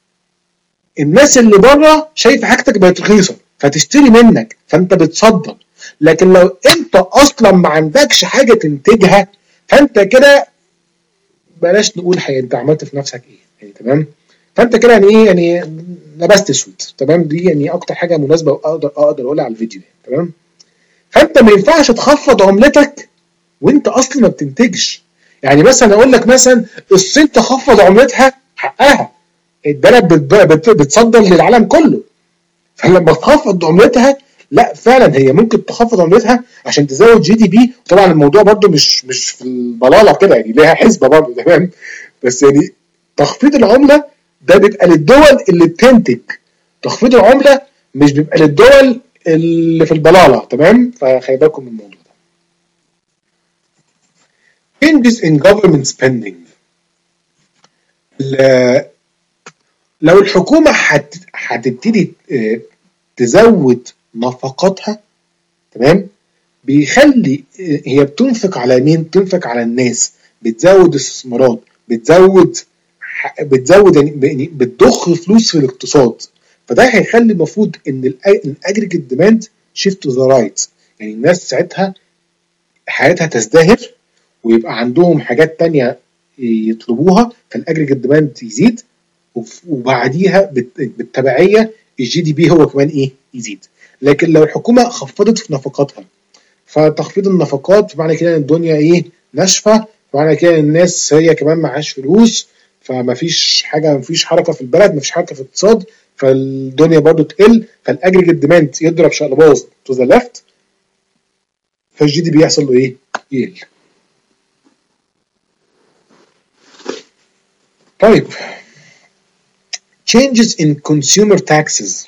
الناس اللي بره شايفه حاجتك بقت رخيصه فتشتري منك، فانت بتصدر. لكن لو انت اصلا ما عندكش حاجه تنتجها، فانت كده بلاش نقول حي انت عملت في نفسك ايه يعني، تمام؟ فانت كده يعني ايه؟ يعني لبست اسود، تمام؟ دي يعني اكتر حاجه مناسبه اقدر اقدر اقولها على الفيديو، تمام؟ فانت ما ينفعش تخفض عملتك وانت اصلا ما بتنتجش. يعني مثلا اقول لك مثلا الصين تخفض عملتها، حقها البلد بتصدر للعالم كله، فلما تخفض عملتها لا فعلا هي ممكن تخفض عملتها عشان تزود جي دي بي. طبعا الموضوع برضو مش مش في البلاله كده، يعني ليها حسبه برضو، تمام؟ بس يعني تخفيض العمله ده بيبقى للدول اللي بتنتج، تخفيض العمله مش بيبقى للدول اللي في البلاله، تمام؟ فخلي بالكم من الموضوع ده. changes in government spending. لو الحكومه هتبتدي تزود نفقاتها، تمام؟ بيخلي هي بتنفق على مين؟ بتنفق على الناس، بتزود استثمارات، بتزود بتزود يعني بتضخ فلوس في الاقتصاد. فده هيخلي المفروض ان الاجريجيت ديماند شيفت تو ذا رايت، يعني الناس ساعتها حياتها تزدهر ويبقى عندهم حاجات تانية يطلبوها، فالاجريجيت ديماند يزيد، وبعديها بالتبعيه الجي دي بي هو كمان ايه؟ يزيد. لكن لو الحكومه خفضت في نفقاتها، فتخفيض النفقات معنى كده ان الدنيا ايه؟ ناشفه، معنى كده الناس هي كمان معهاش فلوس، فمفيش حاجه، مفيش حركه في البلد، مفيش حركه في الاقتصاد، فالدنيا برضو تقل، فالاجريجيت ديماند يضرب شقلباز تو ذا ليفت، فالجي دي بي يحصل له ايه؟ يقل. طيب changes in consumer taxes.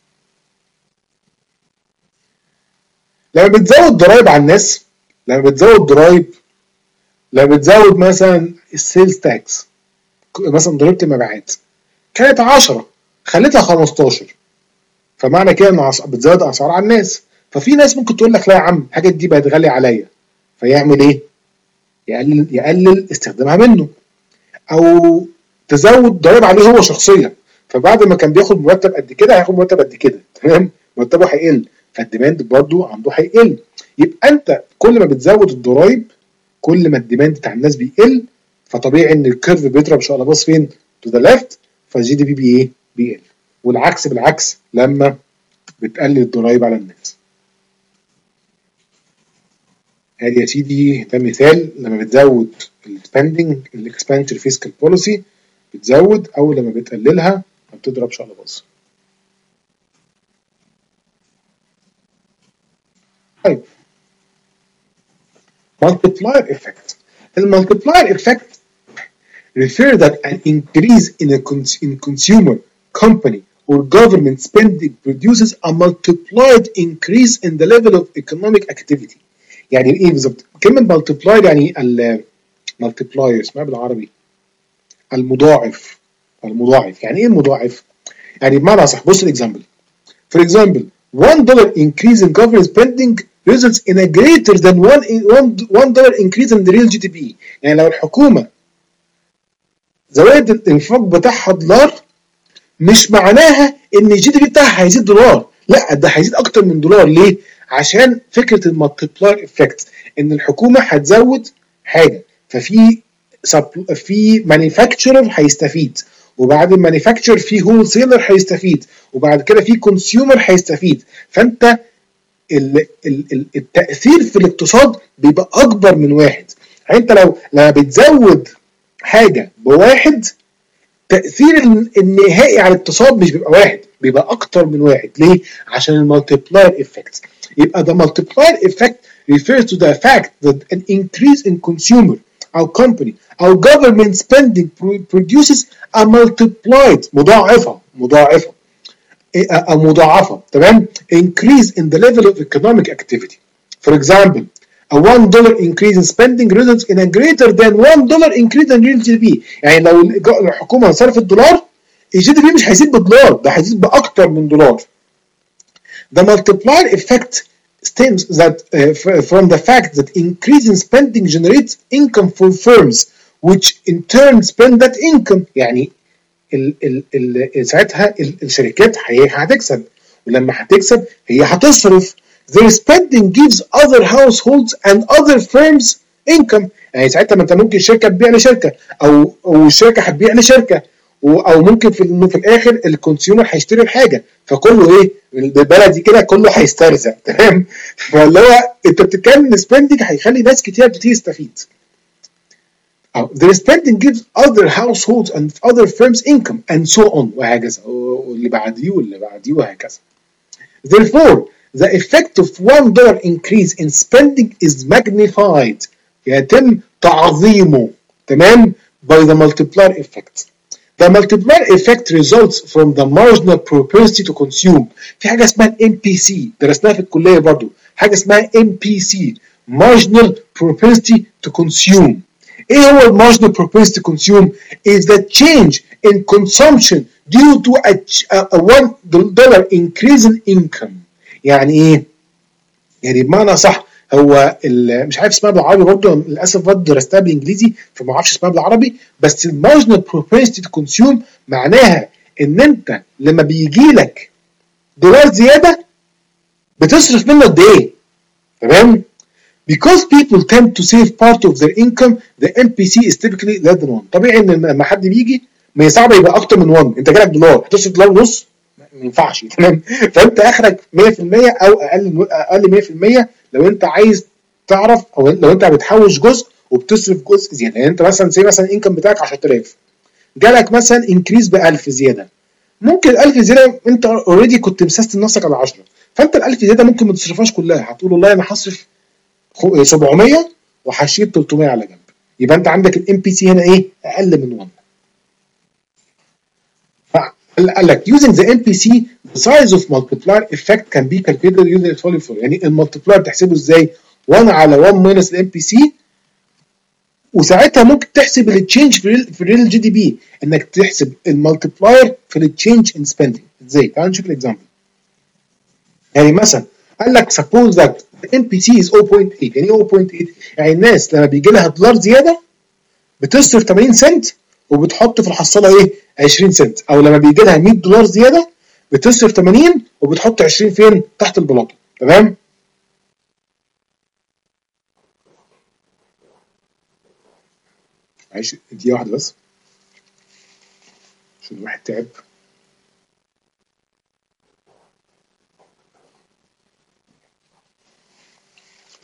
لما بتزود ضرائب على الناس، لما بتزود ضرائب لما بتزود مثلا السيلز تاكس، مثلا ضريبه المبيعات كانت عشرة خليتها خمستاشر، فمعنى كده ان بتزود اسعار على الناس. ففي ناس ممكن تقول لك لا يا عم الحاجات دي بقت غاليه عليا، فيعمل ايه؟ يقلل يقلل استخدامها منه، او تزود ضرائب عليه هو شخصيا، فبعد ما كان بياخد مرتب قد كده هياخد مرتب قد كده، تمام؟ مرتبه هيقل، فالديماند برضو عنده هيقل. يبقى انت كل ما بتزود الضرائب كل ما الديماند بتاع الناس بيقل، فطبيعي ان الكيرف بيضرب شقلباص فين؟ تو ذا ليفت، فالجي دي بي بي ايه؟ بيقل. والعكس بالعكس لما بتقلل الضرايب على الناس. ادي يا سيدي ده مثال لما بتزود السبندنج الاكسبانشن فيسكال بوليسي بتزود، او لما بتقللها ما بتضربش على باظ. طيب multiplier effect. المultiplier effect refer that an increase in a cons- in consumer, company or government spending produces a multiplied increase in the level of economic activity. يعني ايه بالظبط؟ كلمة multiplied يعني ال multiplier اسمها بالعربي المضاعف. المضاعف يعني ايه المضاعف؟ يعني بمعنى صح، بص الاكزامبل. For example, one dollar increase in government spending results in a greater than one one dollar increase in the real جي دي بي. يعني لو الحكومة زودت الانفاق بتاعها دولار مش معناها ان الجي دي بي بتاعها هيزيد دولار، لا ده هيزيد اكتر من دولار. ليه؟ عشان فكره المالتيبلاير افكت، ان الحكومه هتزود حاجه ففي في مانيفاكتشرر هيستفيد، وبعد المانيفاكتشر في هول سيلر هيستفيد، وبعد كده في كونسيومر هيستفيد. فانت ال ال التاثير في الاقتصاد بيبقى اكبر من واحد. يعني انت لو لما بتزود حاجه بواحد تأثير النهائي على الاقتصاد مش بيبقى واحد، بيبقى أكتر من واحد. ليه؟ عشان المالتيبلاير إفكت. يبقى the multiplier effect refers to the fact that an increase in consumer أو company أو government spending produces a multiplied مضاعفة مضاعفة أو مضاعفة تمام increase in the level of economic activity. For example, a one dollar increase in spending results in a greater than one dollar increase in real جي دي بي. يعني لو الحكومة صرفت دولار الجي دي بي مش هيزيد بدولار، ده هيزيد بأكتر من دولار. The multiplier effect stems that uh, from the fact that increase in spending generates income for firms which in turn spend that income. يعني ال ال ال ساعتها الشركات هتكسب، ولما هتكسب هي هتصرف. Their spending gives other households and other firms income. يعني ساعتها ما انت ممكن شركه تبيع لشركه، او او الشركه هتبيع لشركه، او ممكن في في الاخر الكونسيومر هيشتري الحاجه، فكله ايه بالبلدي كده كله هيسترزق تمام. فاللي هو انت بتتكلم سبندنج هيخلي ناس كتير تستفيد. Their spending gives other households and other firms income and so on وهكذا، واللي بعديه واللي بعديه وهكذا. Therefore, the effect of one dollar increase in spending is magnified. يتم تعظيمه تمام by the multiplier effect. The multiplier effect results from the marginal propensity to consume. في حاجة اسمها ام بي سي درسناها في الكلية برضو، حاجة اسمها ام بي سي marginal propensity to consume. ايه هو المارجنال propensity to consume؟ is the change in consumption due to a, a one dollar increase in income. يعني ايه؟ يعني بمعنى صح هو مش عارف اسمها بالعربي برضه للاسف، برضه درستها بالانجليزي فما اعرفش اسمها بالعربي، بس المارجنال propensity to consume معناها ان انت لما بيجي لك دولار زياده بتصرف منه قد ايه؟ تمام؟ Because people tend to save part of their income, the ام بي سي is typically less than one. طبيعي ان لما حد بيجي ما صعب يبقى اكتر من واحد. انت جالك دولار هتصرف دولار ونص ما ينفعش تمام. فانت اخرك مية في المية او اقل اقل مية في المية لو انت عايز تعرف، او لو انت بتحوش جزء وبتصرف جزء زياده. يعني انت مثلا زي مثلا انكم بتاعك عشرة آلاف جالك مثلا انكريز ب ألف زياده، ممكن ال ألف زياده انت اوريدي كنت مسستم نفسك على عشرة، فانت ال ألف زياده ممكن ما تصرفهاش كلها، هتقول والله انا هصرف سبعمية وهشيل تلتمية على جنب، يبقى انت عندك الام بي سي هنا ايه؟ اقل من واحد. قال لك using the ام بي سي the size of multiplier effect can be calculated using the following formula. يعني المالتيبلاير بتحسبه ازاي؟ واحد على واحد minus الام بي سي، وساعتها ممكن تحسب التشينج في في الريل جي دي بي، انك تحسب المالتيبلاير في التشينج ان سبيندنج. ازاي؟ تعال نشوف الاكزامبل. يعني مثلا قال لك suppose that the ام بي سي is صفر فاصلة تمانية. يعني ايه صفر فاصلة تمانية؟ يعني الناس لما بيجي لها دولار زياده بتصرف تمانين سنت وبتحط في الحصاله ايه؟ عشرين سنت، او لما بيجي لها مية دولار زياده بتصرف تمانين وبتحط عشرين فين؟ تحت البلاطه. تمام؟ معلش دقيقه واحده بس عشان الواحد تعب.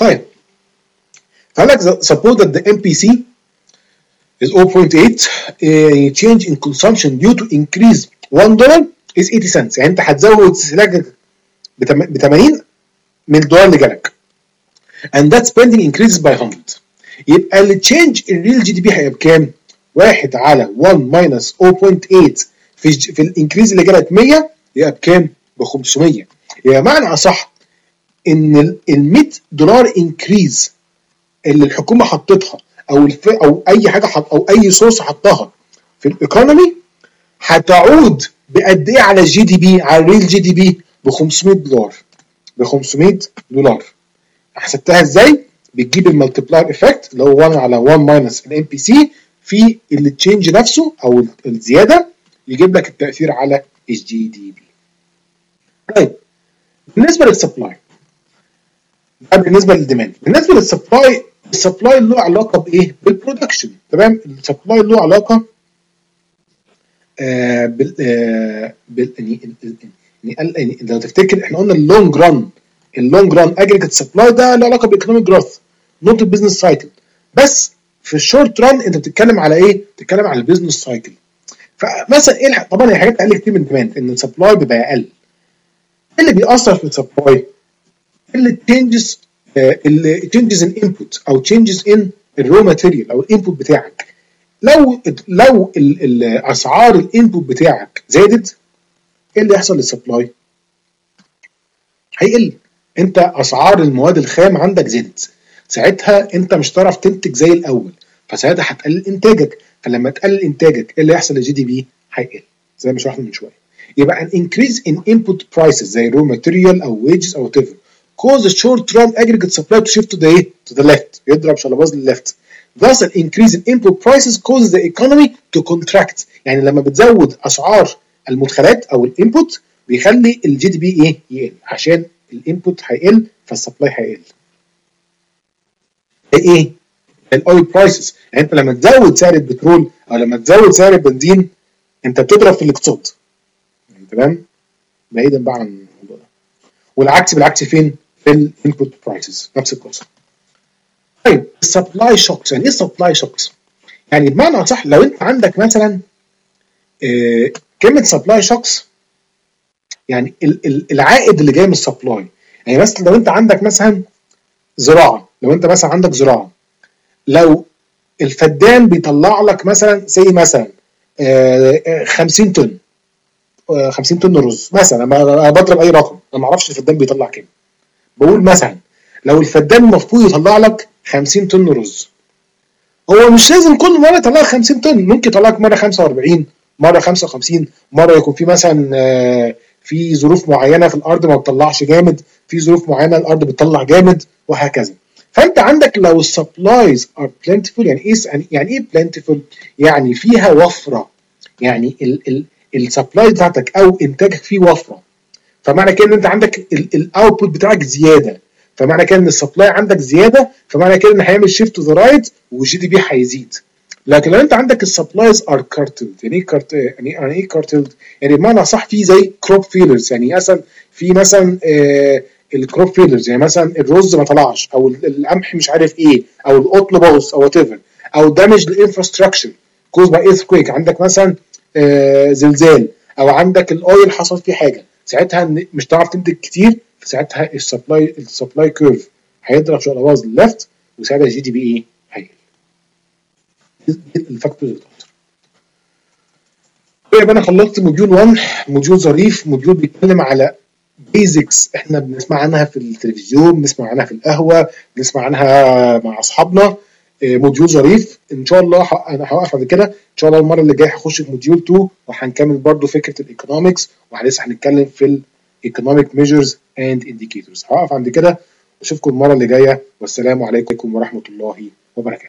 طيب فقال لك suppose that the M P C is zero point eight, a change in consumption due to increase one dollar is eighty cents. يعني انت هتزود استهلاكك ب ثمانين من الدولار اللي جالك. And that spending increases by one hundred. يبقى ال change in real جي دي بي هيبقى بكام؟ واحد على واحد minus zero point eight في في الانكريز اللي جالك مية يبقى بكام؟ ب خمسمية. يبقى معنى اصح ان ال مية دولار انكريز اللي الحكومه حطتها او الف... او اي حاجه حط... او اي سورس حطها في الايكونومي هتعود بقد ايه على الجي دي بي، على الريل جي دي بي؟ ب خمسمية دولار. ب خمسمية دولار. حسبتها ازاي؟ بتجيب المالتيبلاير افكت اللي هو واحد على واحد ماينس الام بي سي في التشينج نفسه او الزياده، يجيب لك التاثير على الجي دي بي. طيب بالنسبه للسبلاي، ده بالنسبه للديماند. بالنسبه للسبلاي، السبلاي له علاقه بايه؟ بالبرودكشن. تمام؟ السبلاي له علاقه آه بال آه بال يعني يعني لو تفتكر احنا قلنا اللونج ران، اللونج ران اجريجيت سبلاي ده له علاقه بالايكونوميك جروث نوت البيزنس سايكل. بس في الشورت ران انت بتتكلم على ايه؟ بتتكلم على البيزنس سايكل. فمثلا ايه؟ طبعا هي حاجات اقل كتير من الديماند، ان السبلاي بيبقى اقل. ايه اللي بيأثر في السبلاي؟ اللي تشينجز اللي تشينجز ان انبوت او تشينجز ان الرو ماتيريال او الانبوت بتاعك. لو لو الاسعار الانبوت بتاعك زادت، ايه اللي يحصل للسبلاي؟ هيقل. انت اسعار المواد الخام عندك زادت، ساعتها انت مش هتعرف تنتج زي الاول، فساعتها هتقلل انتاجك. فلما تقلل انتاجك ايه اللي يحصل للجي دي بي؟ هيقل زي ما شرحنا من شويه. يبقى an increase in input prices زي raw material او wages او whatever cause the short run aggregate supply to shift to the to the left، يضرب شلباز للليفت. Thus an increase in input prices causes the economy to contract. يعني لما بتزود اسعار المدخلات او الانبوت بيخلي الجي دي بي ايه؟ يقل، عشان الانبوت هيقل فالسبلاي هيقل. ايه؟ الاويل برايسز. يعني انت لما تزود سعر البترول او لما تزود سعر البنزين انت بتضرب في الاقتصاد. يعني تمام؟ بعيدا بقى عن الموضوع ده. والعكس بالعكس فين؟ في الانبوت برايسز نفس القصه. طيب السبلاي شوكس، يعني ايه السبلاي شوكس؟ يعني بمعنى اصح لو انت عندك مثلا آه كلمه سبلاي شوكس يعني العائد اللي جاي من السبلاي. يعني مثلا لو انت عندك مثلا زراعه، لو انت مثلا عندك زراعه، لو الفدان بيطلع لك مثلا زي مثلا آه خمسين طن، آه خمسين طن رز مثلا، انا بضرب اي رقم، انا ما اعرفش الفدان بيطلع كام، بقول مثلا لو الفدان المفروض يطلع لك خمسين طن رز، هو مش لازم كل مره يطلع لك خمسين طن، ممكن يطلع لك مره خمسة وأربعين، مره خمسة وخمسين، مره يكون في مثلا آه في ظروف معينه في الارض ما بتطلعش جامد، في ظروف معينه الارض بتطلع جامد، وهكذا. فانت عندك لو السبلايز ار بلانتيفول، يعني ايه يعني ايه بلانتيفول؟ يعني فيها وفره، يعني السبلاي بتاعتك او انتاجك فيه وفره، فمعنى كده ان انت عندك الاوتبوت بتاعك زياده، فمعنى كده ان السبلاي عندك زياده، فمعنى كده ان هيعمل شيفت تو ذا رايت والجي دي بي هيزيد. لكن لو انت عندك السبلايز ار كارتلد، يعني ايه كارت يعني يعني ايه كارتلد؟ يعني بمعنى صح في زي كروب فيلرز، يعني مثلا في مثلا آه الكروب فيلرز، يعني مثلا الرز ما طلعش او القمح مش عارف ايه او القطن باظ او وات ايفر، او دامج للانفراستراكشر كوز باي ايرثكويك، عندك مثلا آه زلزال، او عندك الاويل حصل فيه حاجه، ساعتها مش هتعرف تنتج كتير، فساعتها السبلاي السبلاي كيرف هيضرب شقلباز للليفت، وساعتها الجي دي بي ايه؟ هيقل. الفاكتورز بتاعته. يبقى انا خلصت موديول واحد، موديول ظريف، موديول بيتكلم على بيزكس احنا بنسمع عنها في التلفزيون، بنسمع عنها في القهوه، بنسمع عنها مع اصحابنا. موديول ظريف ان شاء الله. انا هوقف بعد كده ان شاء الله. المره اللي جايه هخش في موديول اتنين وهنكمل برضو فكره الايكونومكس، ولسه هنتكلم في الايكونوميك ميجرز اند انديكيتورز. هوقف عند كده واشوفكم المره اللي جايه، والسلام عليكم ورحمه الله وبركاته.